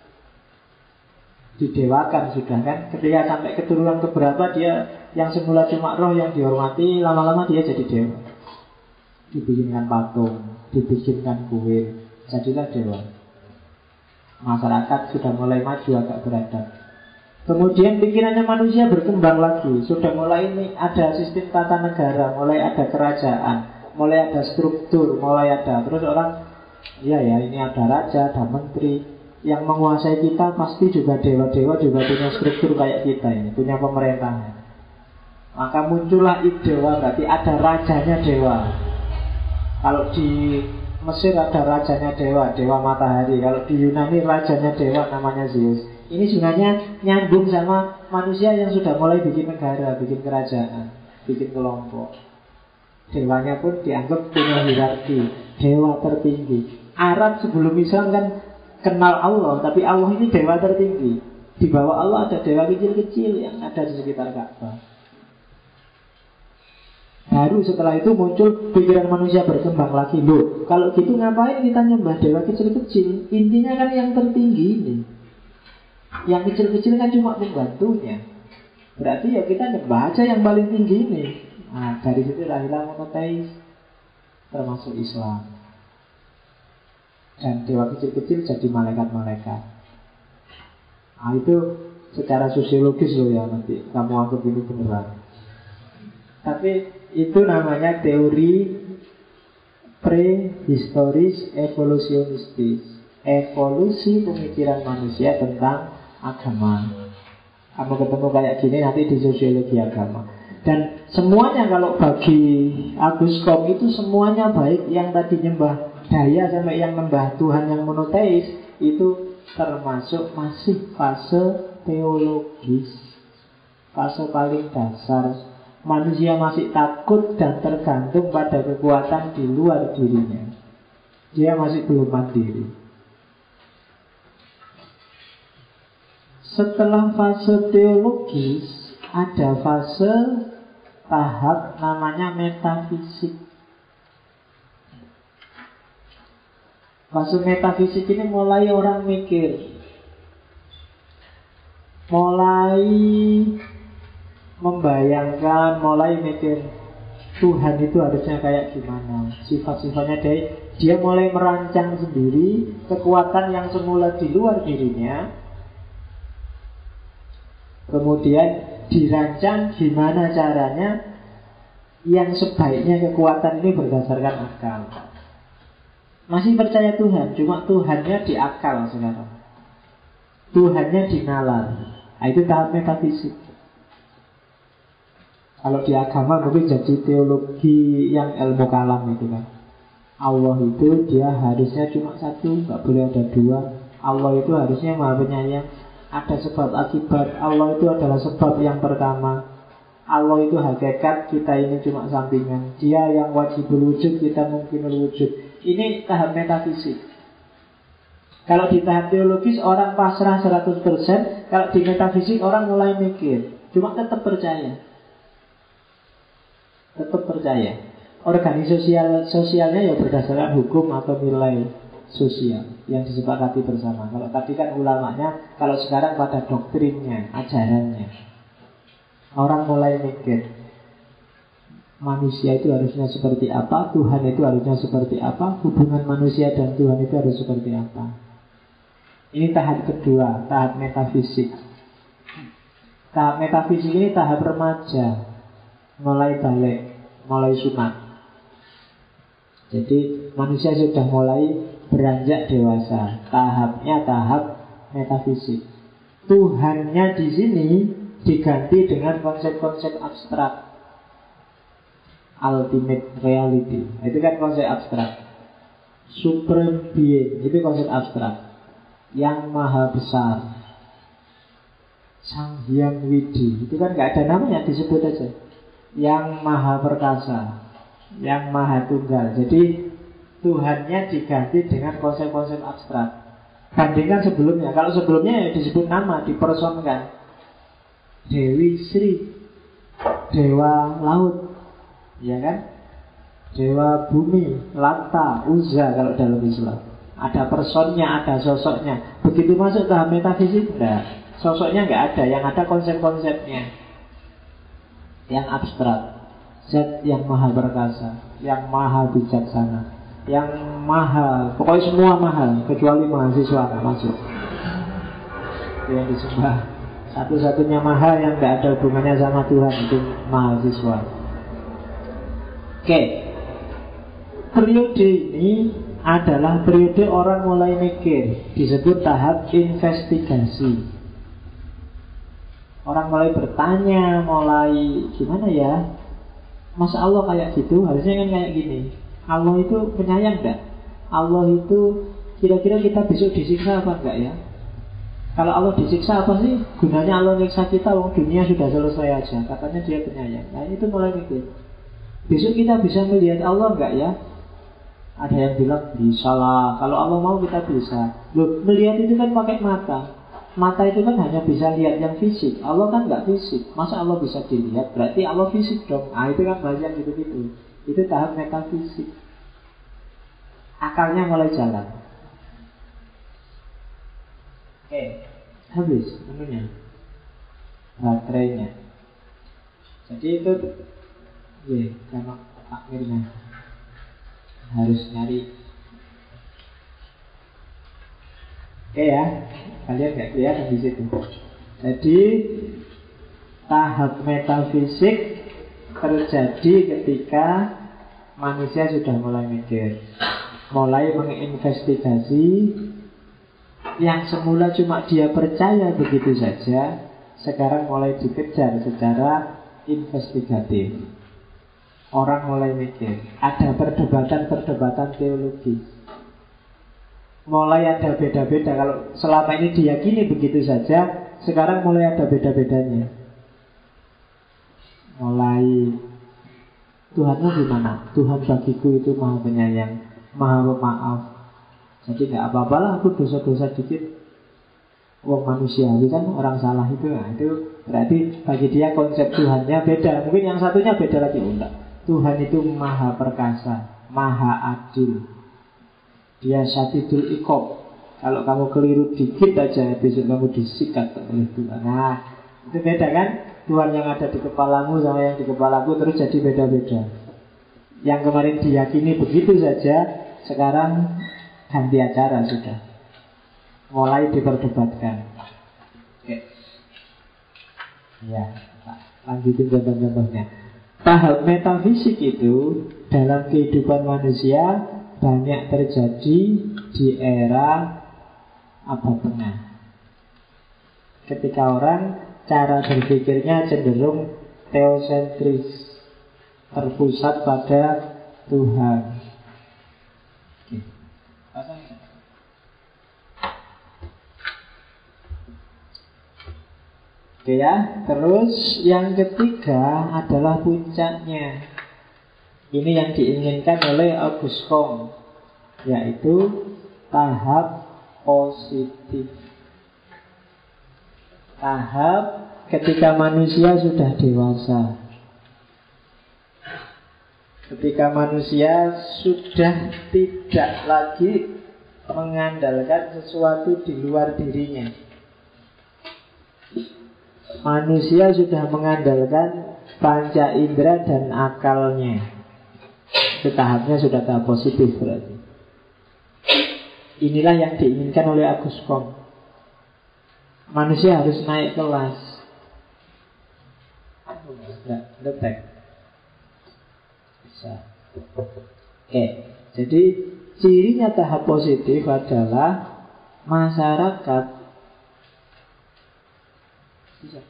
Didewakan sudah kan. Ketika sampai keturunan keberapa dia yang semula cuma roh yang dihormati, lama-lama dia jadi dewa. Dibikinkan patung, dibikinkan kuil, jadilah dewa. Masyarakat sudah mulai maju agak beradab. Kemudian pikirannya manusia berkembang lagi. Sudah mulai ini ada sistem tata negara, mulai ada kerajaan, mulai ada struktur, mulai ada. Terus orang, ya ini ada raja, ada menteri. Yang menguasai kita pasti juga dewa-dewa, juga punya struktur kayak kita ini, punya pemerintahan. Maka muncullah ide dewa, berarti ada rajanya dewa. Kalau di Mesir ada rajanya dewa, dewa matahari. Kalau di Yunani rajanya dewa namanya Zeus. Ini sebenarnya nyambung sama manusia yang sudah mulai bikin negara, bikin kerajaan, bikin kelompok. Dewanya pun dianggap punya hierarki, dewa tertinggi. Arab sebelum Islam kan kenal Allah, tapi Allah ini dewa tertinggi. Di bawah Allah ada dewa kecil-kecil yang ada di sekitar Ka'bah. Baru setelah itu muncul pikiran manusia berkembang lagi. Loh, kalau gitu ngapain kita nyembah dewa kecil-kecil? Intinya kan yang tertinggi ini. Yang kecil-kecil kan cuma membantunya. Berarti ya kita nyembah aja yang paling tinggi ini. Nah, dari situ lahirlah monoteis, termasuk Islam. Dan dewa kecil-kecil jadi malaikat-malaikat. Nah, itu secara sosiologis loh ya, nanti kamu anggap ini beneran. Tapi itu namanya teori prehistoris evolusionistis. Evolusi pemikiran manusia tentang agama. Kamu ketemu kayak gini nanti di sosiologi agama. Dan semuanya kalau bagi Agus Kom itu semuanya baik. Yang tadi nyembah daya sampai yang nyembah Tuhan yang monoteis, itu termasuk masih fase teologis, fase paling dasar. Manusia masih takut dan tergantung pada kekuatan di luar dirinya. Dia masih belum mandiri. Setelah fase teologis, ada fase tahap namanya metafisik. Fase metafisik ini mulai orang mikir, mulai membayangkan, mulai mikir Tuhan itu harusnya kayak gimana, sifat-sifatnya. Dia mulai merancang sendiri kekuatan yang semula di luar dirinya, kemudian dirancang gimana caranya yang sebaiknya kekuatan ini berdasarkan akal. Masih percaya Tuhan, cuma Tuhannya di akal sekarang, Tuhannya di nalar. Nah, itu tahap metafisik. Kalau di agama mungkin jadi teologi yang ilmu kalam itu kan. Allah itu dia harusnya cuma satu, nggak boleh ada dua. Allah itu harusnya maha penyayang. Ada sebab akibat. Allah itu adalah sebab yang pertama. Allah itu hakikat, kita ini cuma sampingan. Dia yang wajibul wujud, kita mungkin wujud. Ini tahap metafisik. Kalau di tahap teologis orang pasrah 100%. Kalau di metafisik orang mulai mikir, cuma tetap percaya. Tetap percaya. Organisasi sosialnya ya berdasarkan hukum atau nilai sosial yang disepakati bersama. Kalau tadi kan ulamanya, kalau sekarang pada doktrinnya, ajarannya. Orang mulai mikir, manusia itu harusnya seperti apa, Tuhan itu harusnya seperti apa, hubungan manusia dan Tuhan itu harus seperti apa. Ini tahap kedua, tahap metafisik. Tahap metafisik ini tahap remaja, mulai balik, mulai sunat. Jadi manusia sudah mulai beranjak dewasa. Tahapnya tahap metafisik. Tuhannya di sini diganti dengan konsep-konsep abstrak. Ultimate reality, itu kan konsep abstrak. Supreme being, itu konsep abstrak. Yang maha besar, Sang Hyang Widi, itu kan gak ada namanya, disebut aja. Yang maha perkasa, yang maha tunggal. Jadi Tuhannya diganti dengan konsep-konsep abstrak. Bandingkan sebelumnya. Kalau sebelumnya ya disebut nama, dipersonkan. Dewi Sri, dewa laut, ya kan? Dewa bumi, Lata, Uzza kalau dalam Islam. Ada personnya, ada sosoknya. Begitu masuk tahap metafisik, enggak. Sosoknya enggak ada, yang ada konsep-konsepnya. Yang abstrak. Zat yang maha perkasa, yang maha bijaksana, yang maha, pokoknya semua mahal, kecuali mahasiswa enggak masuk. Itu yang disembah. Satu-satunya mahal yang enggak ada hubungannya sama Tuhan itu mahasiswa. Oke. Periode ini adalah periode orang mulai mikir, disebut tahap investigasi. Orang mulai bertanya, mulai gimana ya, masa Allah kayak gitu, harusnya kan kayak gini. Allah itu penyayang enggak? Allah itu kira-kira kita besok disiksa apa enggak ya? Kalau Allah disiksa apa sih? Gunanya Allah nyiksa kita, wong dunia sudah selesai aja. Katanya dia penyayang. Nah itu mulai mikir. Besok kita bisa melihat Allah enggak ya? Ada yang bilang bisa lah. Kalau Allah mau kita bisa. Loh, melihat itu kan pakai mata. Mata itu kan hanya bisa lihat yang fisik. Allah kan enggak fisik. Masa Allah bisa dilihat? Berarti Allah fisik dong. Nah itu kan banyak gitu-gitu. Itu tahap metafisik. Akalnya mulai jalan. Oke, habis menunya, baterainya. Jadi itu, sama akhirnya harus nyari. Oke ya, kalian nggak kelihatan di situ. Jadi tahap metafisik terjadi ketika manusia sudah mulai mikir, mulai menginvestigasi. Yang semula cuma dia percaya begitu saja, sekarang mulai dikejar secara investigatif. Orang mulai mikir. Ada perdebatan-perdebatan teologis. Mulai ada beda-beda. Kalau selama ini diyakini begitu saja, sekarang mulai ada beda-bedanya. Mulai, Tuhanmu gimana? Tuhan bagiku itu maha penyayang, maha pemaaf. Jadi gak apa-apalah aku dosa-dosa dikit. Wong manusiawi kan, orang salah itu. Nah itu berarti bagi dia konsep Tuhannya beda. Mungkin yang satunya beda lagi. Enggak. Tuhan itu maha perkasa, maha adil. Dia syadidul iqab. Kalau kamu keliru dikit aja, besok kamu disikat oleh Tuhan. Nah itu beda kan. Tuhan yang ada di kepalamu sama yang di kepalaku terus jadi beda-beda. Yang kemarin diyakini begitu saja, sekarang ganti acara sudah. Mulai diperdebatkan. Oke. Ya, lanjutin contoh-contohnya. Tahap metafisik itu dalam kehidupan manusia banyak terjadi di era abad tengah. Ketika orang cara berpikirnya cenderung teosentris, terpusat pada Tuhan. Oke ya, terus yang ketiga adalah puncaknya. Ini yang diinginkan oleh Auguste Comte, yaitu tahap positif. Tahap ketika manusia sudah dewasa. Ketika manusia sudah tidak lagi mengandalkan sesuatu di luar dirinya. Manusia sudah mengandalkan panca indera dan akalnya. Itu tahapnya sudah tahap positif berarti. Inilah yang diinginkan oleh Auguste Comte. Manusia harus naik kelas. Detek. Bisa. Oke, jadi cirinya tahap positif adalah masyarakat bisa.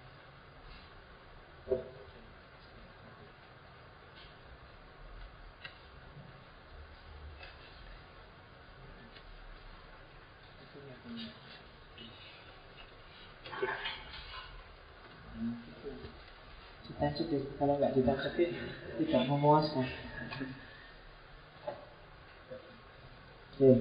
Ditancap deh, kalau nggak ditancapin tidak memuaskan. Oke.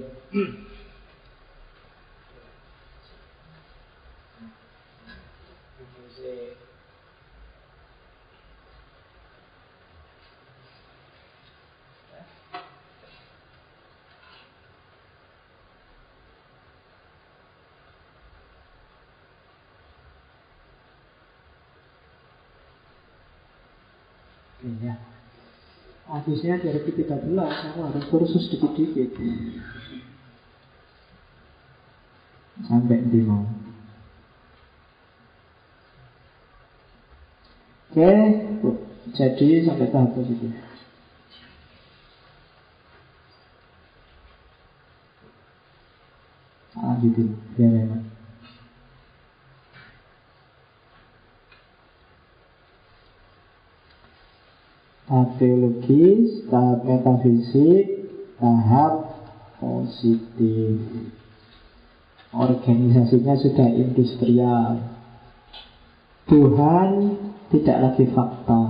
Ya. Habisnya 2013 aku harus kursus dikit-dikit sampai di mau. Oke, jadi sampai tahap positif. Lanjutin, biar enak. Tahap teologis, tahap metafisik, tahap positif. Organisasinya sudah industrial. Tuhan tidak lagi fakta,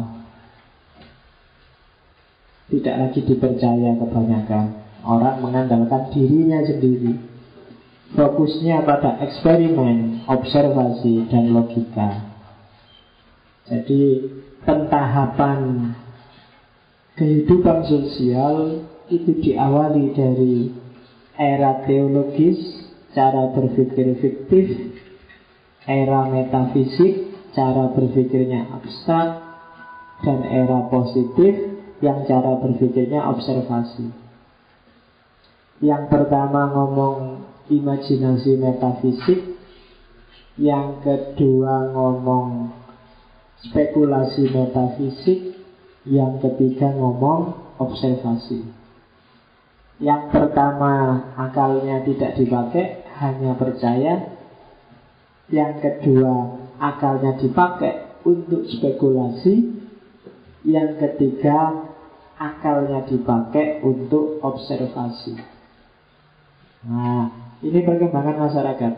tidak lagi dipercaya kebanyakan. Orang mengandalkan dirinya sendiri. Fokusnya pada eksperimen, observasi, dan logika. Jadi pentahapan kehidupan sosial itu diawali dari era teologis, cara berpikir fiktif, era metafisik, cara berpikirnya abstrak, dan era positif yang cara berpikirnya observasi. Yang pertama ngomong imajinasi metafisik, yang kedua ngomong spekulasi metafisik, yang ketiga ngomong observasi. Yang pertama akalnya tidak dipakai, hanya percaya. Yang kedua akalnya dipakai untuk spekulasi. Yang ketiga akalnya dipakai untuk observasi. Nah, ini perkembangan masyarakat.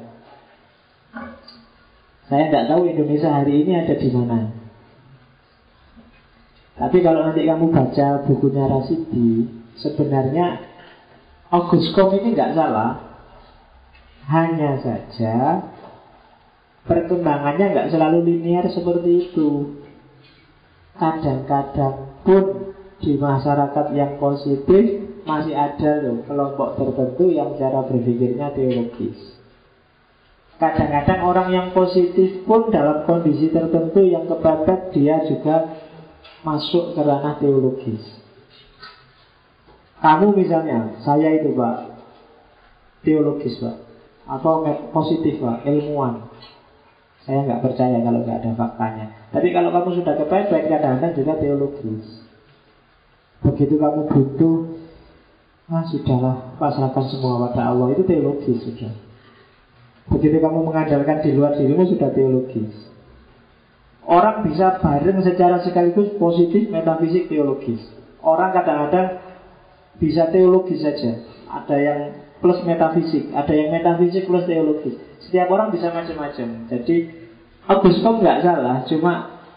Saya tidak tahu Indonesia hari ini ada di mana. Tapi kalau nanti kamu baca bukunya Rasidi, sebenarnya Auguste Comte ini nggak salah. Hanya saja perkembangannya nggak selalu linear seperti itu. Kadang-kadang pun di masyarakat yang positif masih ada loh kelompok tertentu yang cara berpikirnya teologis. Kadang-kadang orang yang positif pun dalam kondisi tertentu yang kepepet, dia juga masuk ke ranah teologis. Kamu misalnya, saya itu Pak, teologis Pak, atau positif Pak, ilmuwan. Saya nggak percaya kalau nggak ada faktanya. Tapi kalau kamu sudah kepepet, kadang-kadang juga teologis. Begitu kamu butuh, sudahlah, pasrahkan semua pada Allah, itu teologis sudah. Begitu kamu mengandalkan di luar dirimu, sudah teologis. Orang bisa bareng secara sekaligus positif, metafisik, teologis. Orang kadang-kadang bisa teologis saja. Ada yang plus metafisik, ada yang metafisik plus teologis. Setiap orang bisa macam-macam. Jadi Auguste Comte nggak salah, cuma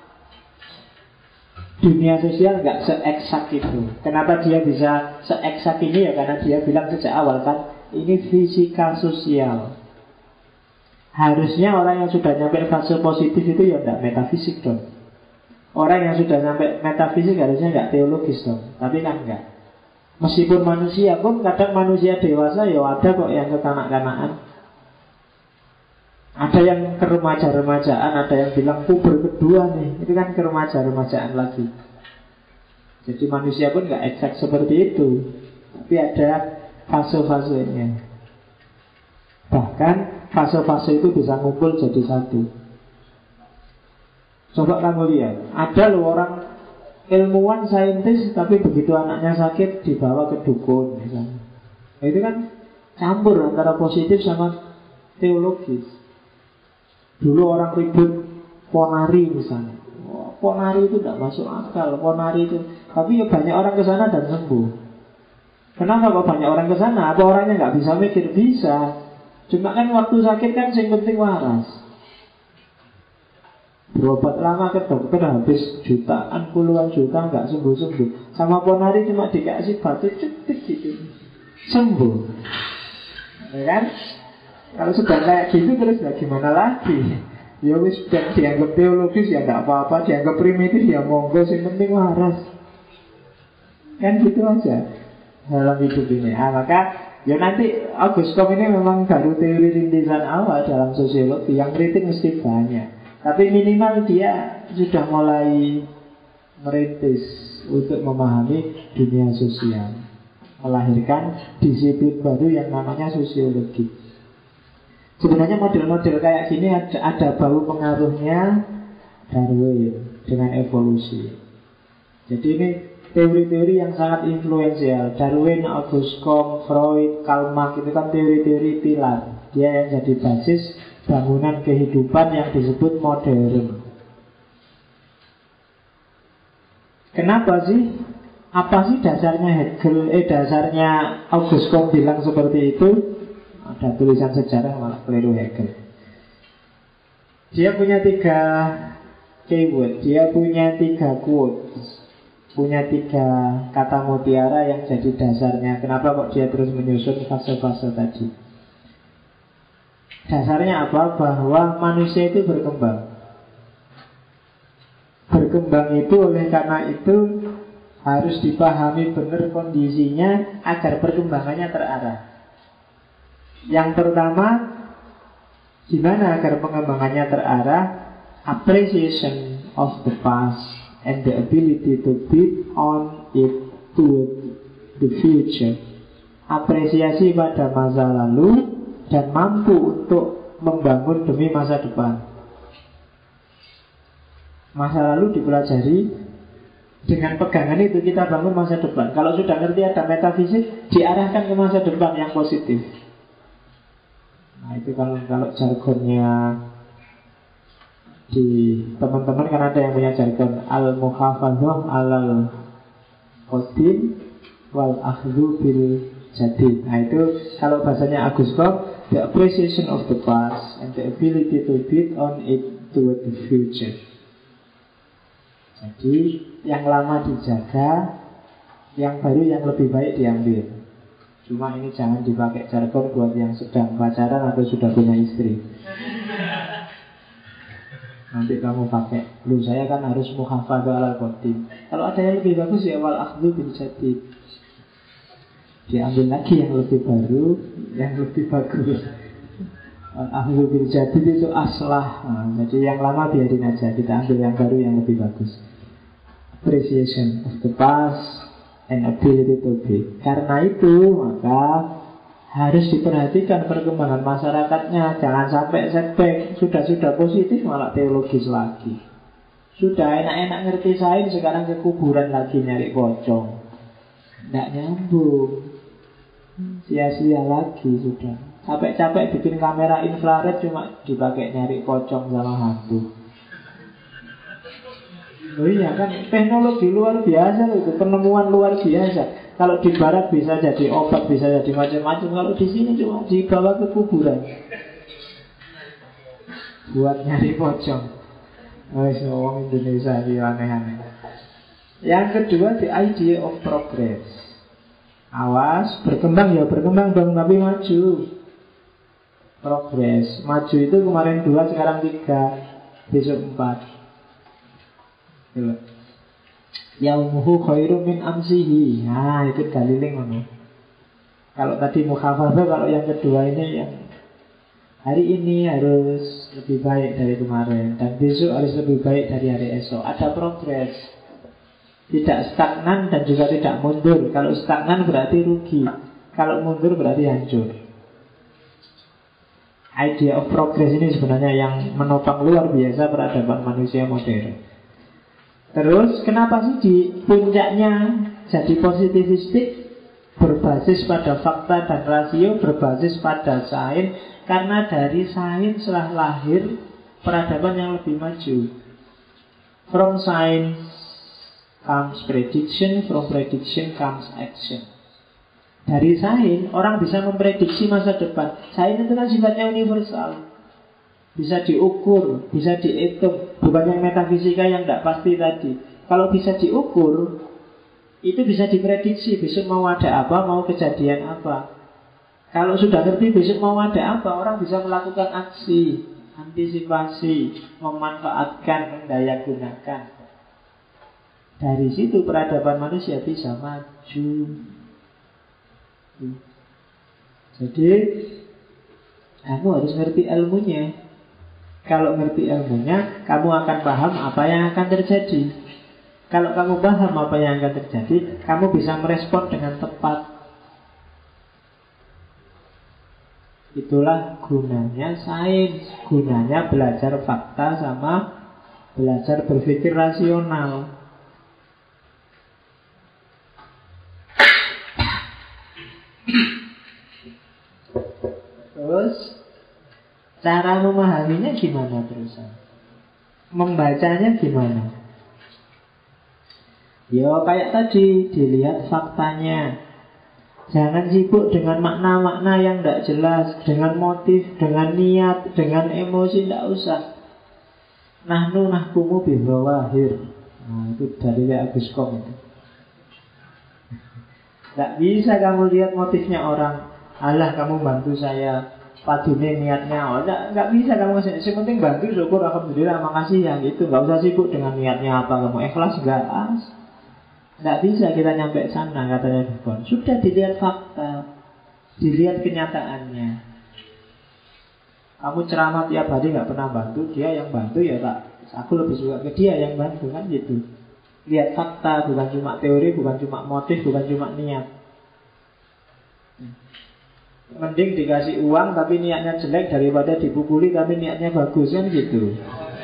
dunia sosial nggak se-eksak itu. Kenapa dia bisa se-eksak ini? Ya karena dia bilang sejak awal kan, ini fisika sosial. Harusnya orang yang sudah nyampe fase positif itu ya tidak metafisik dong. Orang yang sudah nyampe metafisik harusnya nggak teologis dong. Tapi kan enggak. Meskipun manusia pun kadang manusia dewasa ya ada kok yang kekanak-kanakan. Ada yang keremaja-remajaan, ada yang bilang puber kedua nih. Itu kan keremaja-remajaan lagi. Jadi manusia pun nggak eksak seperti itu. Tapi ada fase-fasenya. Bahkan fase-fase itu bisa ngumpul jadi satu. Coba kamu lihat, ada loh orang ilmuwan, saintis, tapi begitu anaknya sakit dibawa ke dukun misalnya. Itu kan campur antara positif sama teologis. Dulu orang ribut ponari misalnya. Ponari itu tidak masuk akal, ponari itu. Tapi ya banyak orang ke sana dan sembuh. Kenapa kok banyak orang ke sana? Apa orangnya nggak bisa mikir? Bisa. Cuma kan waktu sakit kan yang penting waras. Berobat lama ke dokter habis jutaan, puluhan juta nggak sembuh-sembuh. Sama ponari cuma dikasih batu cetek gitu, sembuh. Ya kan? Kalau sudah kayak gitu terus ya gimana lagi? Ya wis dianggap teologis ya nggak apa-apa, dianggap primitif ya monggo, yang penting waras. Kan gitu aja dalam hidup ini. Maka ya nanti Auguste Comte ini memang baru teori rintisan awal dalam sosiologi. Yang kritik mesti banyak. Tapi minimal dia sudah mulai merintis untuk memahami dunia sosial, melahirkan disiplin baru yang namanya sosiologi. Sebenarnya model-model kayak gini ada bau pengaruhnya Darwin dengan evolusi. Jadi ini teori-teori yang sangat influensial. Darwin, Auguste Comte, Freud, Karl Marx itu kan teori-teori pilar. Dia yang jadi basis bangunan kehidupan yang disebut modern. Kenapa sih? Apa sih dasarnya Hegel, dasarnya Auguste Comte bilang seperti itu? Ada tulisan sejarah malah keliru Hegel. Dia punya 3 keyword, dia punya 3 quotes, punya 3 kata mutiara yang jadi dasarnya. Kenapa kok dia terus menyusun fase-fase tadi? Dasarnya apa? Bahwa manusia itu berkembang. Berkembang itu oleh karena itu harus dipahami benar kondisinya agar perkembangannya terarah. Yang pertama, gimana agar pengembangannya terarah? Appreciation of the past and the ability to build on it to the future. Apresiasi pada masa lalu dan mampu untuk membangun demi masa depan. Masa lalu dipelajari, dengan pegangan itu kita bangun masa depan. Kalau sudah ngerti ada metafisik, diarahkan ke masa depan yang positif. Nah itu kalau jargonnya di teman-teman kan ada yang punya jargon al-muhafadzah alal qadim wal akhdhu bil jadid. Nah itu kalau bahasanya Auguste Comte, the appreciation of the past and the ability to build on it toward the future. Jadi yang lama dijaga, yang baru yang lebih baik diambil. Cuma ini jangan dipakai jargon buat yang sedang pacaran atau sudah punya istri. Nanti kamu pakai, lu saya kan harus muhafadzah alal qadim. Kalau ada yang lebih bagus ya wal akhdhu bil jadid. Diambil lagi yang lebih baru, yang lebih bagus. Wal akhdhu bil jadid itu aslah. Jadi yang lama biarin aja, kita ambil yang baru yang lebih bagus. Appreciation of the past and ability to be. Karena itu maka harus diperhatikan perkembangan masyarakatnya. Jangan sampai setback. Sudah positif malah teologis lagi. Sudah enak-enak ngerti sains, sekarang ke kuburan lagi nyari pocong. Nggak nyambung. Sia-sia lagi sudah. Capek-capek bikin kamera infrared cuma dipakai nyari pocong sama hantu. Oh iya kan, teknologi luar biasa itu, penemuan luar biasa. Kalau di barat bisa jadi obat, bisa jadi macam-macam. Kalau di sini cuma dibawa ke kuburan buat nyari pocong. Orang Indonesia ini aneh-aneh. Yang kedua, the idea of progress. Awas, berkembang ya berkembang dong, tapi maju. Progress, maju itu kemarin 2, sekarang 3, besok 4. Yaumuhu khairum min amsihi. Nah itu daliling mana? Kalau tadi mukhafafah, kalau yang kedua ini yang hari ini harus lebih baik dari kemarin, dan besok harus lebih baik dari hari esok. Ada progres. Tidak stagnan dan juga tidak mundur. Kalau stagnan berarti rugi, kalau mundur berarti hancur. Idea of progress ini sebenarnya yang menopang luar biasa peradaban manusia modern. Terus kenapa sih di puncaknya jadi positivistik, berbasis pada fakta dan rasio, berbasis pada sains? Karena dari sains telah lahir peradaban yang lebih maju. From science comes prediction, from prediction comes action. Dari sains orang bisa memprediksi masa depan. Sains itu kan sifatnya universal, bisa diukur, bisa dihitung. Bukan yang metafisika yang tidak pasti tadi. Kalau bisa diukur, itu bisa diprediksi. Besok mau ada apa, mau kejadian apa. Kalau sudah ngerti besok mau ada apa, orang bisa melakukan aksi, antisipasi, memanfaatkan, mendayagunakan. Dari situ peradaban manusia bisa maju. Jadi kamu harus ngerti ilmunya. Kalau ngerti ilmunya, kamu akan paham apa yang akan terjadi. Kalau kamu paham apa yang akan terjadi, kamu bisa merespon dengan tepat. Itulah gunanya sains. Gunanya belajar fakta sama belajar berpikir rasional. Terus cara memahaminya gimana terusan? Membacanya gimana? Ya kayak tadi, dilihat faktanya. Jangan sibuk dengan makna-makna yang tidak jelas, dengan motif, dengan niat, dengan emosi, tidak usah. Nahnu nahkumu bidhawahir. Nah, itu dari Agus Kom itu. Tidak bisa kamu lihat motifnya orang. Alah kamu bantu saya, padune niatnya. Oh, enggak bisa kamu kasih. Yang penting bantu, syukur, alhamdulillah, makasih ya gitu. Enggak usah sibuk dengan niatnya apa, kamu ikhlas enggak. Tidak bisa kita nyampe sana, katanya Dukon. Sudah dilihat fakta, dilihat kenyataannya. Kamu ceramah tiap hari nggak pernah bantu, dia yang bantu ya tak. Aku lebih suka ke dia yang bantu, kan gitu. Lihat fakta, bukan cuma teori, bukan cuma motif, bukan cuma niat. Mending dikasih uang tapi niatnya jelek daripada dipukuli tapi niatnya bagus, kan gitu.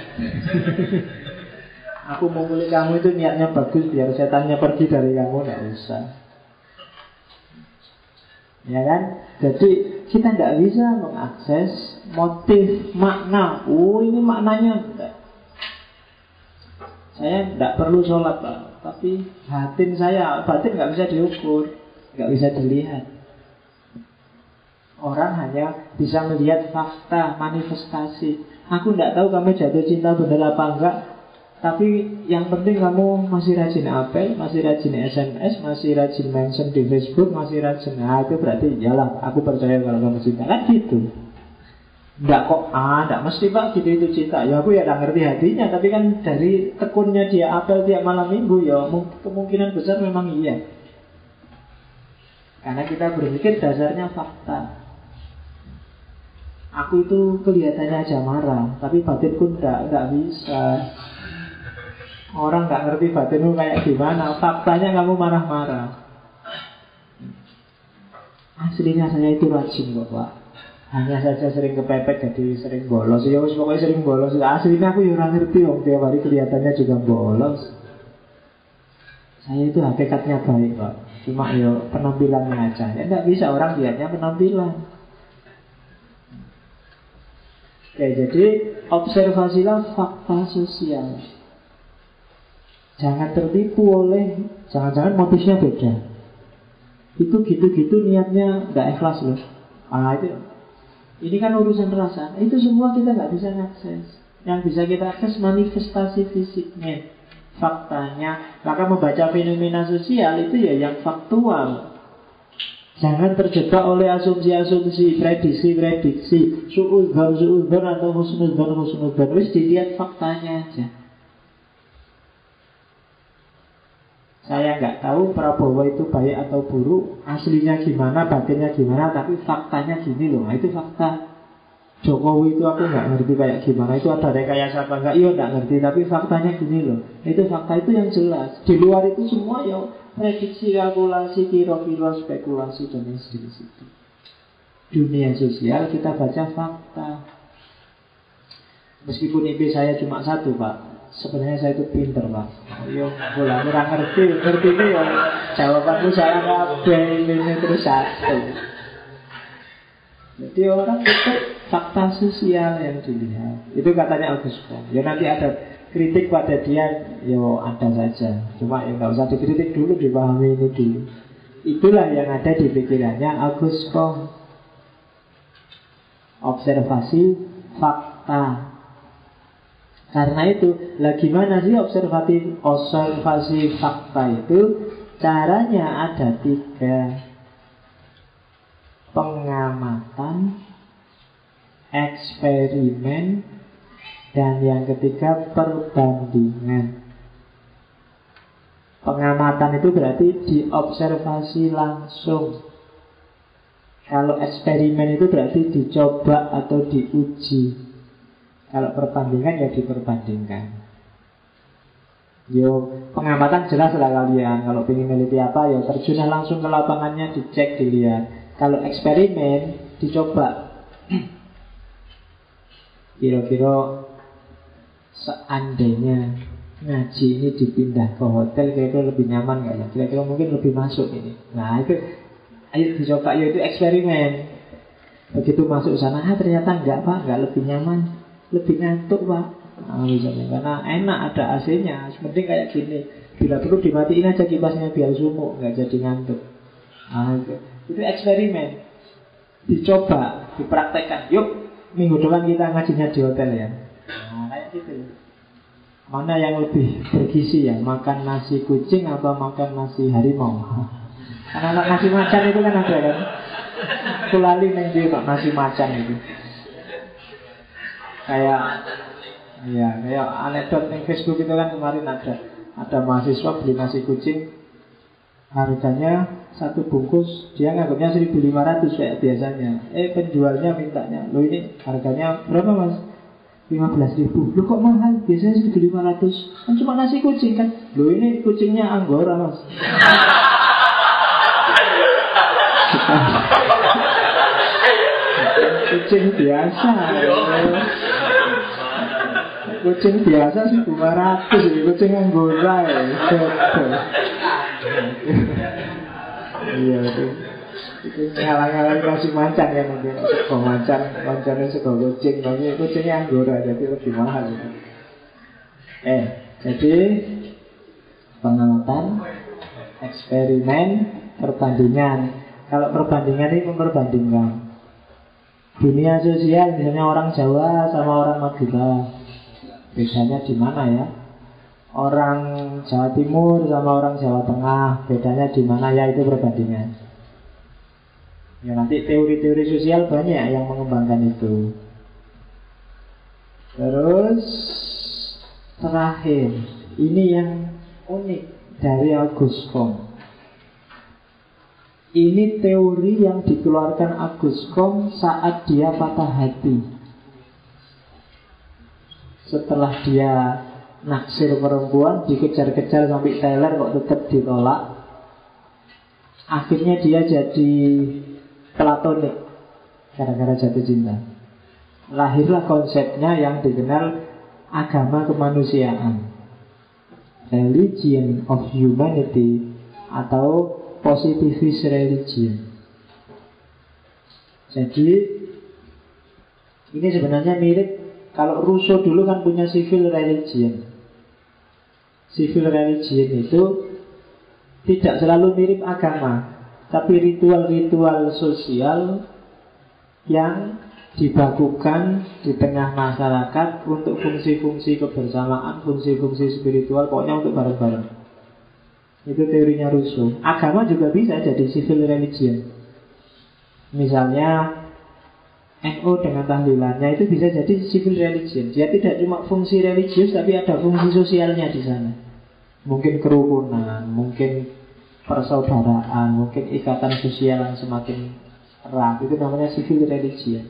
Aku mau mulai kamu itu niatnya bagus biar setannya pergi dari kamu, tidak usah. Ya kan? Jadi kita tidak bisa mengakses motif, makna. Oh ini maknanya enggak. Saya tidak perlu sholat Pak, tapi batin nggak bisa diukur, nggak bisa dilihat. Orang hanya bisa melihat fakta, manifestasi. Aku tidak tahu kamu jatuh cinta benar apa enggak, tapi yang penting kamu masih rajin apel, masih rajin SMS, masih rajin mention di Facebook, masih rajin. Nah itu berarti yalah, aku percaya kalau kamu cinta, kan gitu. Enggak kok, enggak mesti Pak gitu itu cinta. Ya aku ya enggak ngerti hatinya, tapi kan dari tekunnya dia apel tiap malam minggu, ya kemungkinan besar memang iya. Karena kita berpikir dasarnya fakta. Aku itu kelihatannya aja marah, tapi batinku enggak bisa. Orang nggak ngerti batinmu kayak gimana. Faktanya kamu marah-marah. Aslinya saya itu rajin kok Pak. Hanya saja sering kepepet jadi sering bolos. Ya pokoknya sering bolos. Aslinya aku ya orang ngerti om. Tiap hari kelihatannya juga bolos. Saya itu hakikatnya baik Pak. Cuma ya penampilannya aja. Ya nggak bisa orang lihatnya penampilan. Oke, jadi observasilah fakta sosial. Jangan tertipu oleh, jangan-jangan motifnya beda. Itu gitu-gitu niatnya nggak ikhlas loh. Itu, ini kan urusan rasa. Itu semua kita nggak bisa akses. Yang bisa kita akses manifestasi fisiknya, faktanya. Maka membaca fenomena sosial itu ya yang faktual. Jangan terjebak oleh asumsi-asumsi, prediksi-prediksi, su'udzon atau husnudzon. Wis dilihat faktanya aja. Saya nggak tahu Prabowo itu baik atau buruk, aslinya gimana, batinnya gimana, tapi faktanya gini loh. Nah, itu fakta. Jokowi itu aku nggak ngerti kayak gimana, itu ada rekayasa apa enggak, iya nggak ngerti, tapi faktanya gini loh. Itu fakta itu yang jelas. Di luar itu semua ya prediksi, kalkulasi, kira-kira, spekulasi dan sejenis itu. Dunia sosial kita baca fakta. Meskipun IP saya cuma 1 Pak, sebenarnya saya itu pinter Pak. Yo bola kurang ngerti ini ya jawabanku saya kabeh ini terus 1. Jadi orang itu fakta sosial yang dilihat. Itu katanya Agus Kom. Ya nanti ada kritik pada dia, yo ada saja. Cuma ya nggak usah dikritik dulu, dipahami ini dulu. Itulah yang ada di pikirannya Agus Kom. Observasi fakta. Karena itu, gimana sih observasi fakta itu? Caranya ada 3. Pengamatan, eksperimen, dan yang ketiga perbandingan. Pengamatan itu berarti diobservasi langsung. Kalau eksperimen itu berarti dicoba atau diuji. Kalau perbandingan ya diperbandingkan. Yo pengamatan jelas lah kalian. Kalau ingin meneliti apa ya terjun langsung ke lapangannya, dicek, dilihat. Kalau eksperimen dicoba. Kira-kira seandainya ngaji ini dipindah ke hotel, kira-kira lebih nyaman nggak ya? Kira-kira mungkin lebih masuk ini. Nah itu, ayo dicoba, ya itu eksperimen. Begitu masuk sana, ternyata enggak Pak, enggak lebih nyaman, lebih ngantuk Pak. Nah, misalnya, karena enak ada AC-nya, seperti kayak gini. Bila perlu dimatiin aja kipasnya biar sumuk, nggak jadi ngantuk. Itu eksperimen, dicoba, dipraktekkan. Yuk, minggu depan kita ngajinya di hotel ya. Kayak gitu. Mana yang lebih bergizi ya, makan nasi kucing atau makan nasi harimau? Karena nasi macan itu kan ada kan. Kulali neng nasi macan itu. Kayak anekdot di Facebook itu kan kemarin ada mahasiswa beli nasi kucing, harganya satu bungkus dia nganggapnya 1.500 kayak biasanya. Penjualnya mintanya, lo ini harganya berapa mas? 15.000. Lo kok mahal? Biasanya 1.500. Kan cuma nasi kucing kan? Lo ini kucingnya Anggora mas. Kucing biasa. Kucing biasa 1.500. Kucing Anggora ya. Iya itu ngalang-ngalang nasi macan kan mungkin. Sego macan, macannya sego kucing. Tapi kucingnya Anggora jadi lebih mahal gitu. Jadi pengamatan, eksperimen, perbandingan. Kalau perbandingan ini memperbandingkan dunia sosial, misalnya orang Jawa sama orang Madura, bedanya di mana ya? Orang Jawa Timur sama orang Jawa Tengah, bedanya di mana ya? Itu perbandingan. Ya nanti teori-teori sosial banyak yang mengembangkan itu. Terus terakhir, ini yang unik dari Auguste Comte. Ini teori yang dikeluarkan Auguste Comte saat dia patah hati. Setelah dia naksir perempuan, dikejar-kejar sampai Taylor kok tetap ditolak. Akhirnya dia jadi platonik gara-gara jatuh cinta. Lahirlah konsepnya yang dikenal agama kemanusiaan, religion of humanity, atau positivist religion. Jadi ini sebenarnya mirip. Kalau Rousseau dulu kan punya civil religion. Civil religion itu tidak selalu mirip agama, tapi ritual-ritual sosial yang dibakukan di tengah masyarakat untuk fungsi-fungsi kebersamaan, fungsi-fungsi spiritual, pokoknya untuk bareng-bareng. Itu teorinya Rousseau. Agama juga bisa jadi civil religion. Misalnya NU dengan tahlilannya itu bisa jadi civil religion. Dia tidak cuma fungsi religius, tapi ada fungsi sosialnya di sana. Mungkin kerukunan, mungkin persaudaraan, mungkin ikatan sosial yang semakin erat. Itu namanya civil religion.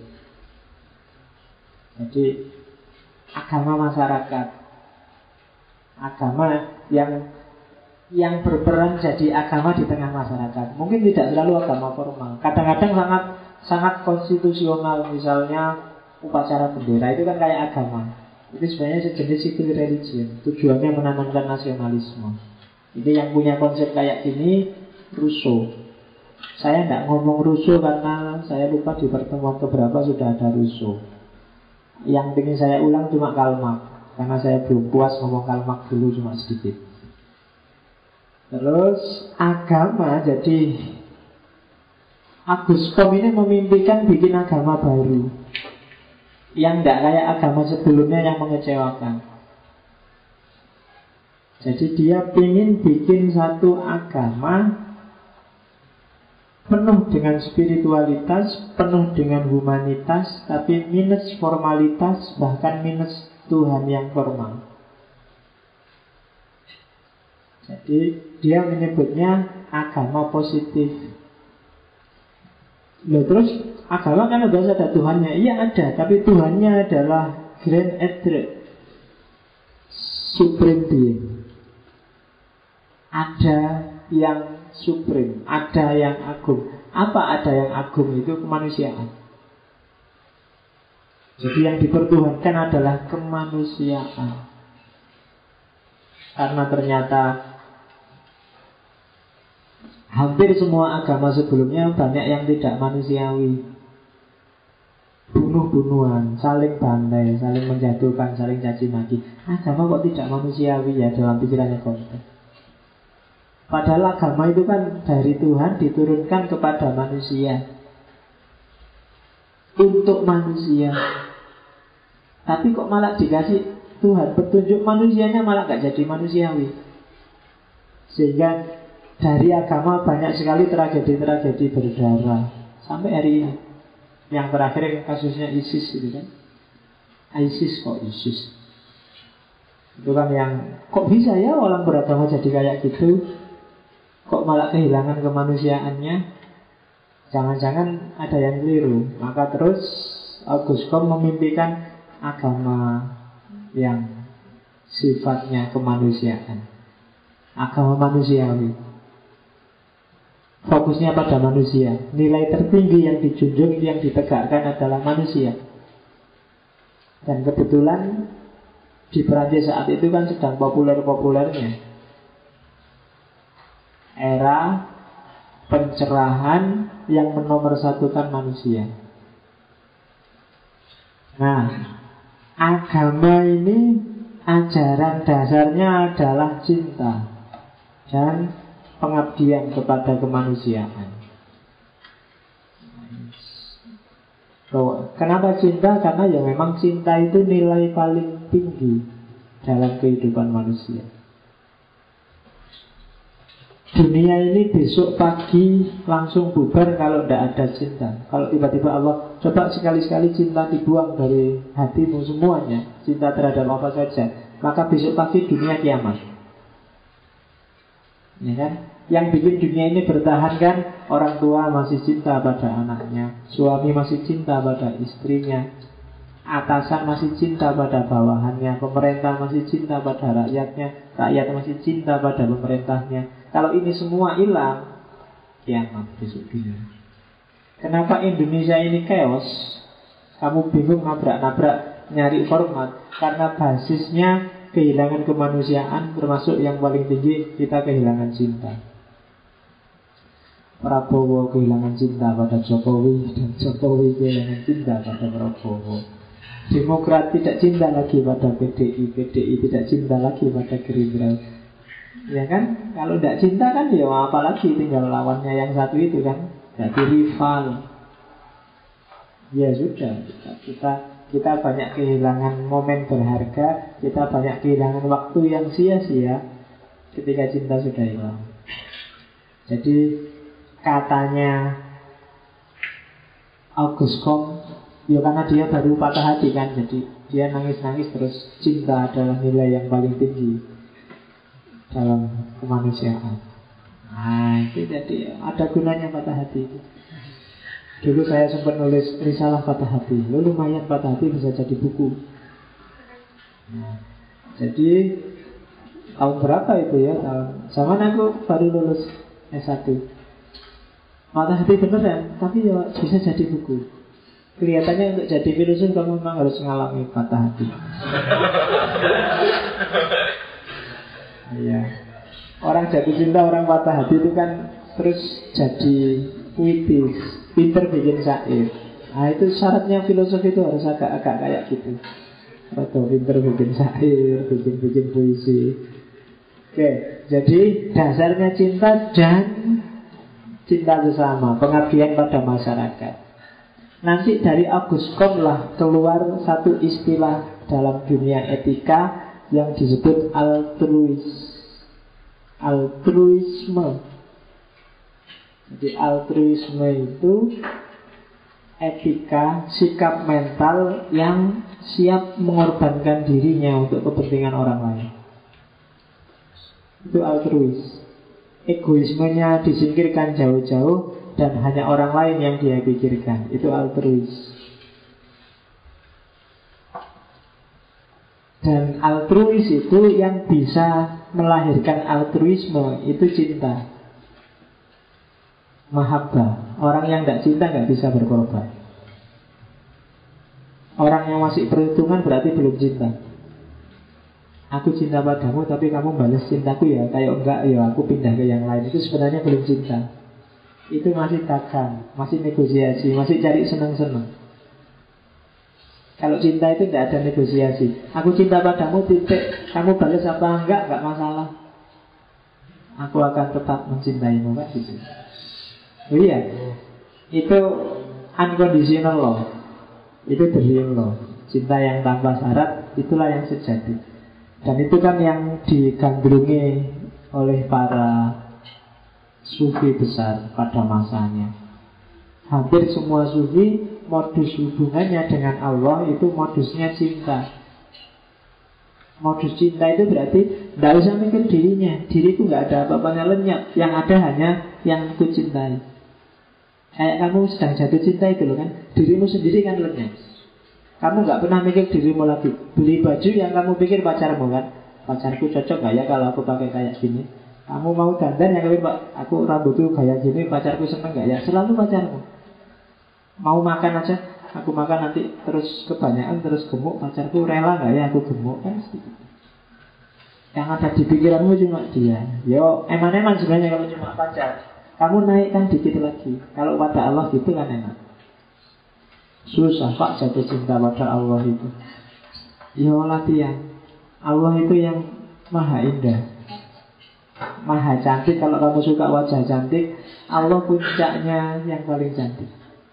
Jadi agama masyarakat, agama yang berperan jadi agama di tengah masyarakat. Mungkin tidak selalu agama formal. Kadang-kadang sangat konstitusional, misalnya upacara bendera itu kan kayak agama. Itu sebenarnya sejenis civil religion. Tujuannya menanamkan nasionalisme. Ini yang punya konsep kayak gini Rousseau. Saya tidak ngomong Rousseau karena saya lupa di pertemuan keberapa sudah ada Rousseau. Yang ingin saya ulang cuma Karl Marx, karena saya belum puas ngomong Karl Marx dulu cuma sedikit. Terus agama, jadi Auguste Comte ini memimpikan bikin agama baru yang tidak kayak agama sebelumnya yang mengecewakan. Jadi dia ingin bikin satu agama penuh dengan spiritualitas, penuh dengan humanitas, tapi minus formalitas, bahkan minus Tuhan yang formal. Jadi dia menyebutnya agama positif. Loh, terus agama kan udah ada Tuhannya. Iya ada, tapi Tuhannya adalah Grand Etre, Supreme Being. Ada yang supreme, ada yang agung. Apa ada yang agung? Itu kemanusiaan. Jadi yang dipertuhankan adalah kemanusiaan. Karena ternyata hampir semua agama sebelumnya banyak yang tidak manusiawi. Bunuh-bunuhan, saling bantai, saling menjatuhkan, saling caci maki. Agama kok tidak manusiawi ya dalam pikirannya konteks. Padahal agama itu kan dari Tuhan diturunkan kepada manusia, untuk manusia. Tapi kok malah dikasih Tuhan petunjuk manusianya malah gak jadi manusiawi. Sehingga dari agama banyak sekali tragedi-tragedi berdarah sampai hari ini. Yang terakhir kasusnya ISIS itu kan. ISIS. Itu kan yang kok bisa ya orang beragama jadi kayak gitu. Kok malah kehilangan kemanusiaannya. Jangan-jangan ada yang keliru. Maka terus August Comte memimpikan agama yang sifatnya kemanusiaan, agama manusiawi, fokusnya pada manusia. Nilai tertinggi yang dijunjung, yang ditegakkan adalah manusia. Dan kebetulan di Perancis saat itu kan sedang populer-populernya era pencerahan yang menomorsatukan manusia. Nah, agama ini ajaran dasarnya adalah cinta dan pengabdian kepada kemanusiaan. Kenapa cinta? Karena ya memang cinta itu nilai paling tinggi dalam kehidupan manusia. Dunia ini besok pagi langsung bubar kalau tidak ada cinta. Kalau tiba-tiba Allah, coba sekali-sekali cinta dibuang dari hatimu semuanya, cinta terhadap apa saja, maka besok pagi dunia kiamat. Ya kan? Yang bikin dunia ini bertahan kan orang tua masih cinta pada anaknya, suami masih cinta pada istrinya, atasan masih cinta pada bawahannya, pemerintah masih cinta pada rakyatnya, rakyat masih cinta pada pemerintahnya. Kalau ini semua hilang, kiamat besok dunia. Kenapa Indonesia ini chaos? Kamu bingung nabrak-nabrak nyari format. Karena basisnya kehilangan kemanusiaan, termasuk yang paling tinggi kita kehilangan cinta. Prabowo kehilangan cinta pada Jokowi, dan Jokowi kehilangan cinta pada Prabowo. Demokrat tidak cinta lagi pada PDI, PDI tidak cinta lagi pada Gerindra. Ya kan, kalau tidak cinta kan ya apalagi tinggal lawannya yang satu itu kan, jadi rival. Ya sudah, kita banyak kehilangan momen berharga, kita banyak kehilangan waktu yang sia-sia ketika cinta sudah hilang. Jadi katanya August Comte, ya karena dia baru patah hati kan, jadi dia nangis-nangis terus, cinta adalah nilai yang paling tinggi dalam kemanusiaan. Nah itu jadi ada gunanya patah hati itu. Dulu saya sempat nulis risalah patah hati. Lumayan patah hati bisa jadi buku. Nah, jadi tahun berapa itu ya? Zaman aku baru lulus S1. Patah hati beneran, tapi ya bisa jadi buku. Kelihatannya untuk jadi filosof kamu memang harus mengalami patah hati. Iya. Orang jatuh cinta, orang patah hati itu kan terus jadi puitis, pinter bikin syair. Nah itu syaratnya filosofi itu harus agak-agak kayak gitu. Atau pinter bikin syair, bikin puisi. Oke, jadi dasarnya cinta dan cinta sesama, pengabdian pada masyarakat. Nanti dari August Comte lah keluar satu istilah dalam dunia etika yang disebut altruisme. Jadi altruisme itu etika, sikap mental yang siap mengorbankan dirinya untuk kepentingan orang lain. Itu altruis. Egoismenya disingkirkan jauh-jauh dan hanya orang lain yang dia pikirkan. Itu altruis. Dan altruis itu yang bisa melahirkan altruisme, itu cinta, mahabbah. Orang yang tidak cinta nggak bisa berkorban. Orang yang masih perhitungan berarti belum cinta. Aku cinta padamu tapi kamu balas cintaku ya. Kayak enggak ya aku pindah ke yang lain. Itu sebenarnya belum cinta. Itu masih dagang, masih negosiasi, masih cari senang-senang. Kalau cinta itu tidak ada negosiasi. Aku cinta padamu titik, kamu balas apa enggak masalah. aku akan tetap mencintaimu, kan gitu. Oh iya, itu unconditional love. Itu the real love. Cinta yang tanpa syarat, itulah yang sejati. Dan itu kan yang digandrungi oleh para sufi besar pada masanya. Hampir semua sufi modus hubungannya dengan Allah itu modusnya cinta. Modus cinta itu berarti tidak usah mikir dirinya. Diriku nggak ada apa-apanya, lenyap. Yang ada hanya yang ku cintai. Kayak kamu sedang jatuh cinta itu loh kan, dirimu sendiri kan lenyap. Kamu nggak pernah mikir dirimu lagi. Beli baju yang kamu pikir pacarmu kan, pacarku cocok gak ya kalau aku pakai kayak gini. Kamu mau dandan yang lebih, aku rambutku kayak gini, pacarku seneng gak ya. Selalu pacarmu. Mau makan aja, aku makan nanti terus kebanyakan, terus gemuk, pacarku rela gak ya aku gemuk, kan seperti itu. Yang ada di pikiranmu cuma dia. Yo, eman-eman sebenarnya kalau cuma pacar. Kamu naikkan dikit lagi. Kalau pada Allah gitu kan enak. Susah Pak jatuh cinta pada Allah itu. Yo latihan. Allah itu yang maha indah, maha cantik. Kalau kamu suka wajah cantik, Allah puncaknya yang paling cantik.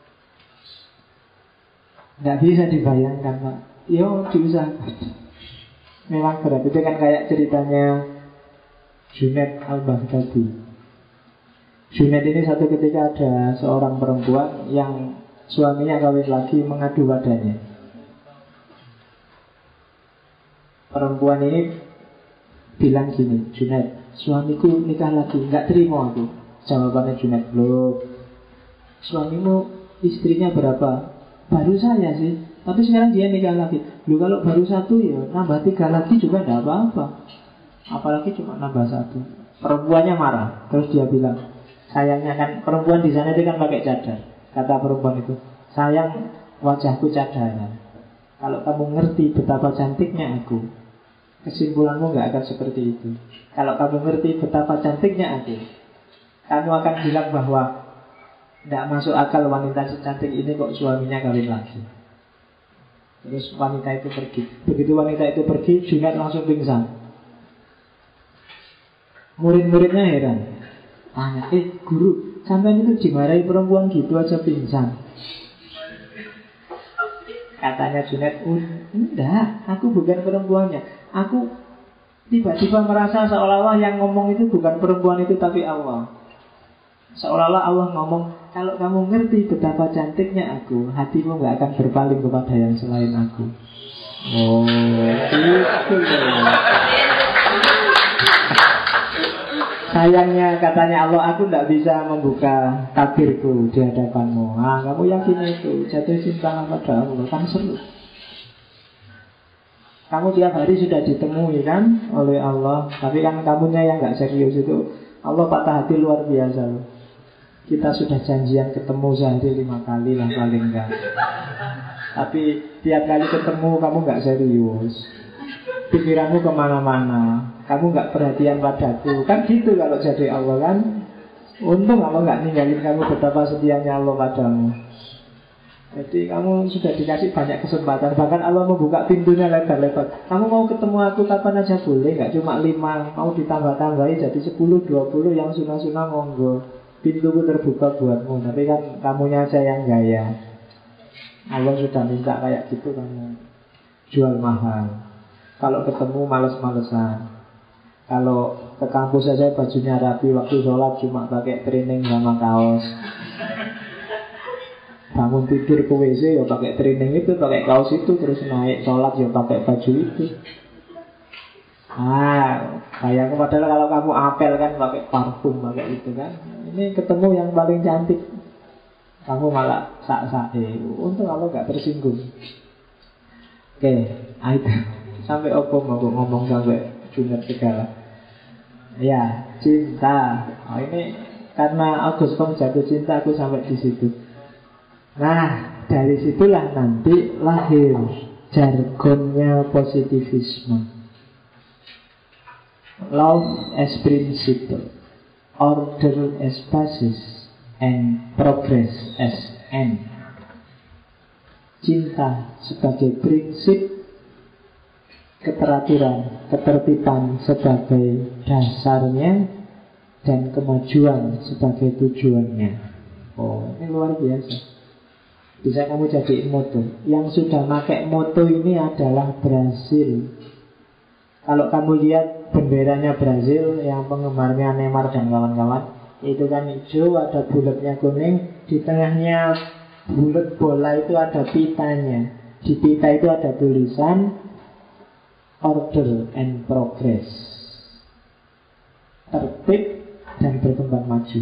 Nggak bisa dibayangkan Pak. Yo bisa. Memang berat. Itu kan kayak ceritanya Junaid al-Baghdadi. Junaid ini satu ketika ada seorang perempuan yang suaminya kawin lagi mengadu padanya. Perempuan ini bilang gini, Junaid, suamiku nikah lagi, nggak terima aku. Jawabannya Junaid, loh, suamimu istrinya berapa? Baru saya sih, tapi sekarang dia nikah lagi. Loh kalau baru satu ya nambah 3 lagi juga tidak apa-apa. Apalagi cuma nambah 1. Perempuannya marah, terus dia bilang, sayangnya kan perempuan di sana dia kan pakai cadar. Kata perempuan itu, sayang wajahku cadaran. Kalau kamu ngerti betapa cantiknya aku, kesimpulanmu gak akan seperti itu. Kalau kamu ngerti betapa cantiknya aku, kamu akan bilang bahwa tidak masuk akal wanita secantik ini kok suaminya kawin lagi. Terus wanita itu pergi. Begitu wanita itu pergi, Junaid langsung pingsan. Murid-muridnya heran. Tanya, guru, sampai itu dimarahi perempuan gitu aja pingsan. Katanya Junaid, enggak, aku bukan perempuannya. Aku tiba-tiba merasa seolah-olah yang ngomong itu bukan perempuan itu tapi Allah. Seolah-olah Allah ngomong, kalau kamu ngerti betapa cantiknya aku, hatimu gak akan berpaling kepada yang selain aku. Oh, gitu. Sayangnya katanya Allah, aku tidak bisa membuka tabirku di hadapanmu. Kamu yakin itu jatuh cinta pada Allah, kan seru. Kamu tiap hari sudah ditemui kan oleh Allah, tapi kan kamunya yang gak serius itu. Allah patah hati luar biasa loh. Kita sudah janjian ketemu sehari 5 kali lah paling enggak. Tapi tiap kali ketemu kamu gak serius, pikiranmu kemana-mana, kamu gak perhatian padaku. Kan gitu kalau jadi Allah kan. Untung Allah gak ninggalin kamu betapa setianya Allah padamu. Jadi kamu sudah dikasih banyak kesempatan. Bahkan Allah membuka pintunya lebar-lebar. Kamu mau ketemu aku kapan aja boleh, gak cuma 5. Mau ditambah-tambahin jadi 10, 20. Yang sunah-sunah monggo. Pintuku terbuka buatmu. Tapi kan kamunya aja yang gaya. Allah sudah minta kayak gitu, kamu jual mahal. Kalau ketemu males-malesan. Kalau ke kampus saja bajunya rapi, waktu sholat cuma pakai training sama kaos. Bangun tidur ke WC ya pakai training itu, pakai kaos itu. Terus naik sholat ya pakai baju itu. Kayak padahal kalau kamu apel kan pakai parfum, pakai itu kan. Ini ketemu yang paling cantik, kamu malah sak-sak. Untung kalau gak tersinggung. Oke, itu sampai opo mau ngomong sampai Junaid segala. Ya, cinta. Ini karena Agus Kom jatuh cinta, aku sampai di situ. Nah, dari situlah nanti lahir jargonnya positivisme. Love as principle, order as basis, and progress as end. Cinta sebagai prinsip, keteraturan, ketertiban sebagai dasarnya, dan kemajuan sebagai tujuannya. Oh, ini luar biasa. Bisa kamu jadiin moto. Yang sudah pakai moto ini adalah Brasil. Kalau kamu lihat benderanya Brasil, yang penggemarnya Neymar dan kawan-kawan, itu kan hijau, ada bulatnya kuning, di tengahnya bulat bola itu ada pitanya. Di pita itu ada tulisan Order and Progress, tertib dan berkembang maju.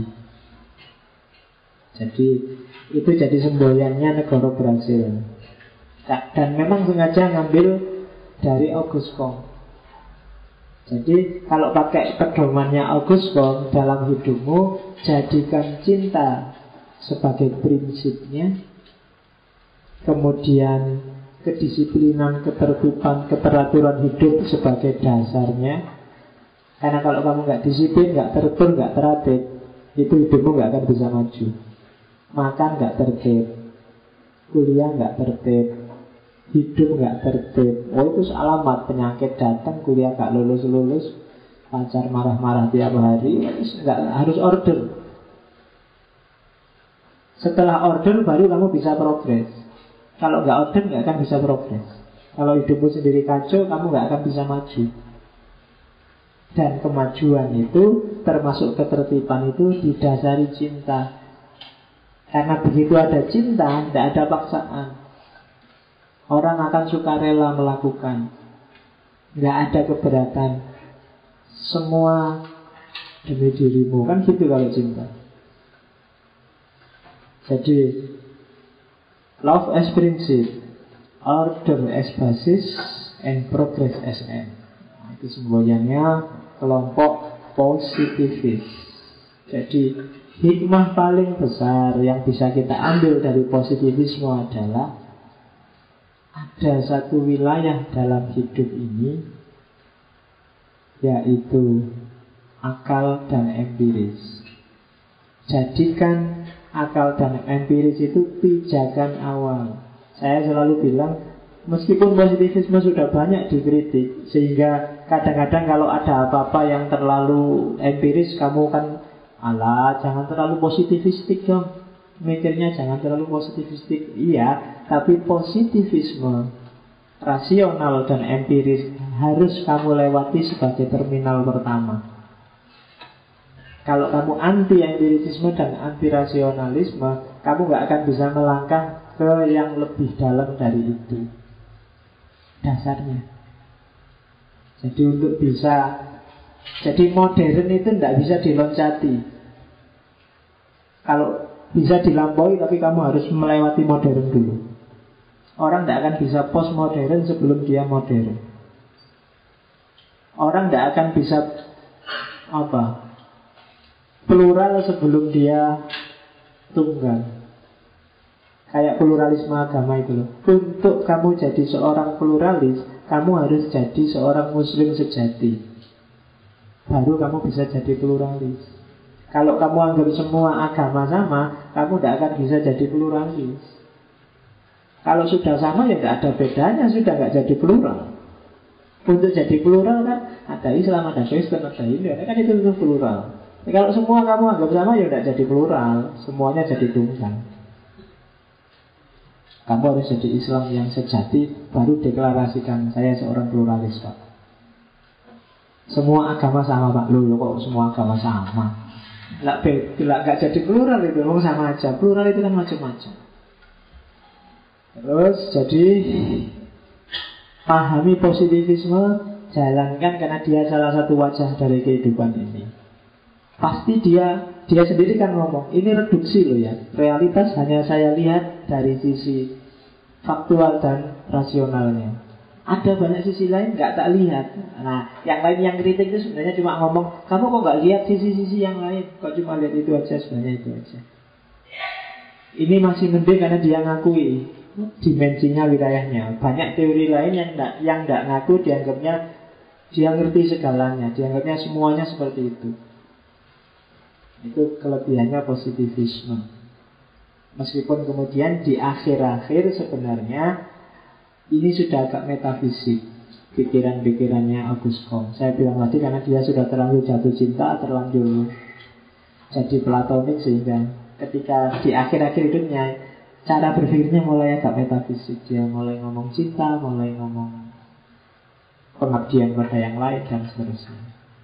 Jadi itu jadi semboyannya negara Brasil. Dan memang sengaja ngambil dari Auguste Comte. Jadi kalau pakai pedomannya Auguste Comte dalam hidupmu, jadikan cinta sebagai prinsipnya, kemudian kedisiplinan, ketertiban, keteraturan hidup sebagai dasarnya. Karena kalau kamu nggak disiplin, nggak tertib, nggak tertib, itu hidupmu nggak akan bisa maju. Makan nggak tertib, kuliah nggak tertib, hidup nggak tertib. Oh, itu alamat penyakit datang, kuliah nggak lulus-lulus, pacar marah-marah tiap hari. Nggak, harus order. Setelah order baru kamu bisa progres. Kalau nggak order nggak akan bisa progres. Kalau hidupmu sendiri kacau, kamu nggak akan bisa maju. Dan kemajuan itu, termasuk ketertiban itu, didasari cinta. Karena begitu ada cinta, tidak ada paksaan. Orang akan sukarela melakukan. Nggak ada keberatan. Semua demi dirimu. Kan gitu kalau cinta. Jadi love as principle, order as basis, and progress as end. Itu semboyannya kelompok positivis. Jadi hikmah paling besar yang bisa kita ambil dari positivisme adalah ada satu wilayah dalam hidup ini, yaitu akal dan empiris. Jadikan akal dan empiris itu pijakan awal. Saya selalu bilang, meskipun positivisme sudah banyak dikritik, sehingga kadang-kadang kalau ada apa-apa yang terlalu empiris, kamu kan, alah, jangan terlalu positivistik dong, mikirnya jangan terlalu positivistik. Iya, tapi positivisme rasional dan empiris harus kamu lewati sebagai terminal pertama. Kalau kamu anti-empirisisme dan anti-rasionalisme, kamu nggak akan bisa melangkah ke yang lebih dalam dari itu. Dasarnya. Jadi untuk bisa, jadi modern itu tidak bisa diloncati. Kalau bisa dilampaui, tapi kamu harus melewati modern dulu. Orang tidak akan bisa postmodern sebelum dia modern. Orang tidak akan bisa plural sebelum dia tunggal. Kayak pluralisme agama itu loh. Untuk kamu jadi seorang pluralis, kamu harus jadi seorang muslim sejati. Baru kamu bisa jadi pluralis. Kalau kamu anggap semua agama sama, kamu tidak akan bisa jadi pluralis. Kalau sudah sama ya tidak ada bedanya, sudah nggak jadi plural. Untuk jadi plural kan ada Islam, ada Kristen, ada Hindu, kan itu plural. Kalau semua kamu anggap sama ya tidak jadi plural, semuanya jadi tunggal. Kamu harus jadi Islam yang sejati, baru deklarasikan saya seorang pluralis, Pak. Semua agama sama, Pak. Loh, kok semua agama sama? Nggak jadi plural itu, sama aja. Plural itu kan macam-macam. Terus jadi pahami positivisme, jalankan karena dia salah satu wajah dari kehidupan ini. Pasti dia sendiri kan ngomong, ini reduksi loh ya. Realitas hanya saya lihat dari sisi faktual dan rasionalnya. Ada banyak sisi lain nggak tak lihat. Nah, yang lain yang kritik itu sebenarnya cuma ngomong, kamu kok nggak lihat sisi-sisi yang lain? Kok cuma lihat itu aja, sebenarnya itu aja. Ini masih mending karena dia ngakui dimensinya, wilayahnya. Banyak teori lain yang nggak ngaku, dianggapnya dia ngerti segalanya, dianggapnya semuanya seperti itu. Itu kelebihannya positivisme. Meskipun kemudian di akhir-akhir sebenarnya ini sudah agak metafisik, pikiran-pikirannya Auguste Comte. Saya bilang tadi karena dia sudah terlanjur jatuh cinta, terlanjur jadi platonik, sehingga ketika di akhir-akhir hidupnya cara berpikirnya mulai agak metafisik. Dia mulai ngomong cinta, mulai ngomong pengabdian pada yang lain, dan seterusnya.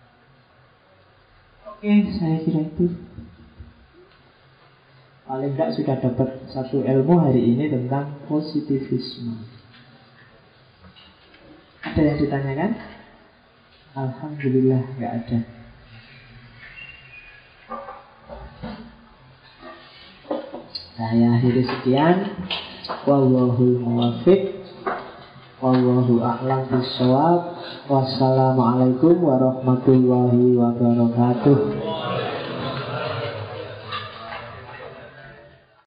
Oke, saya kira itu. Paling tidak sudah dapat satu ilmu hari ini tentang positivisme. Ada yang ditanyakan? Alhamdulillah nggak ada. Saya akhiri sekian. Wallahul muwaffiq. Wallahu a'lam bishawab. Wassalamualaikum warahmatullahi wabarakatuh.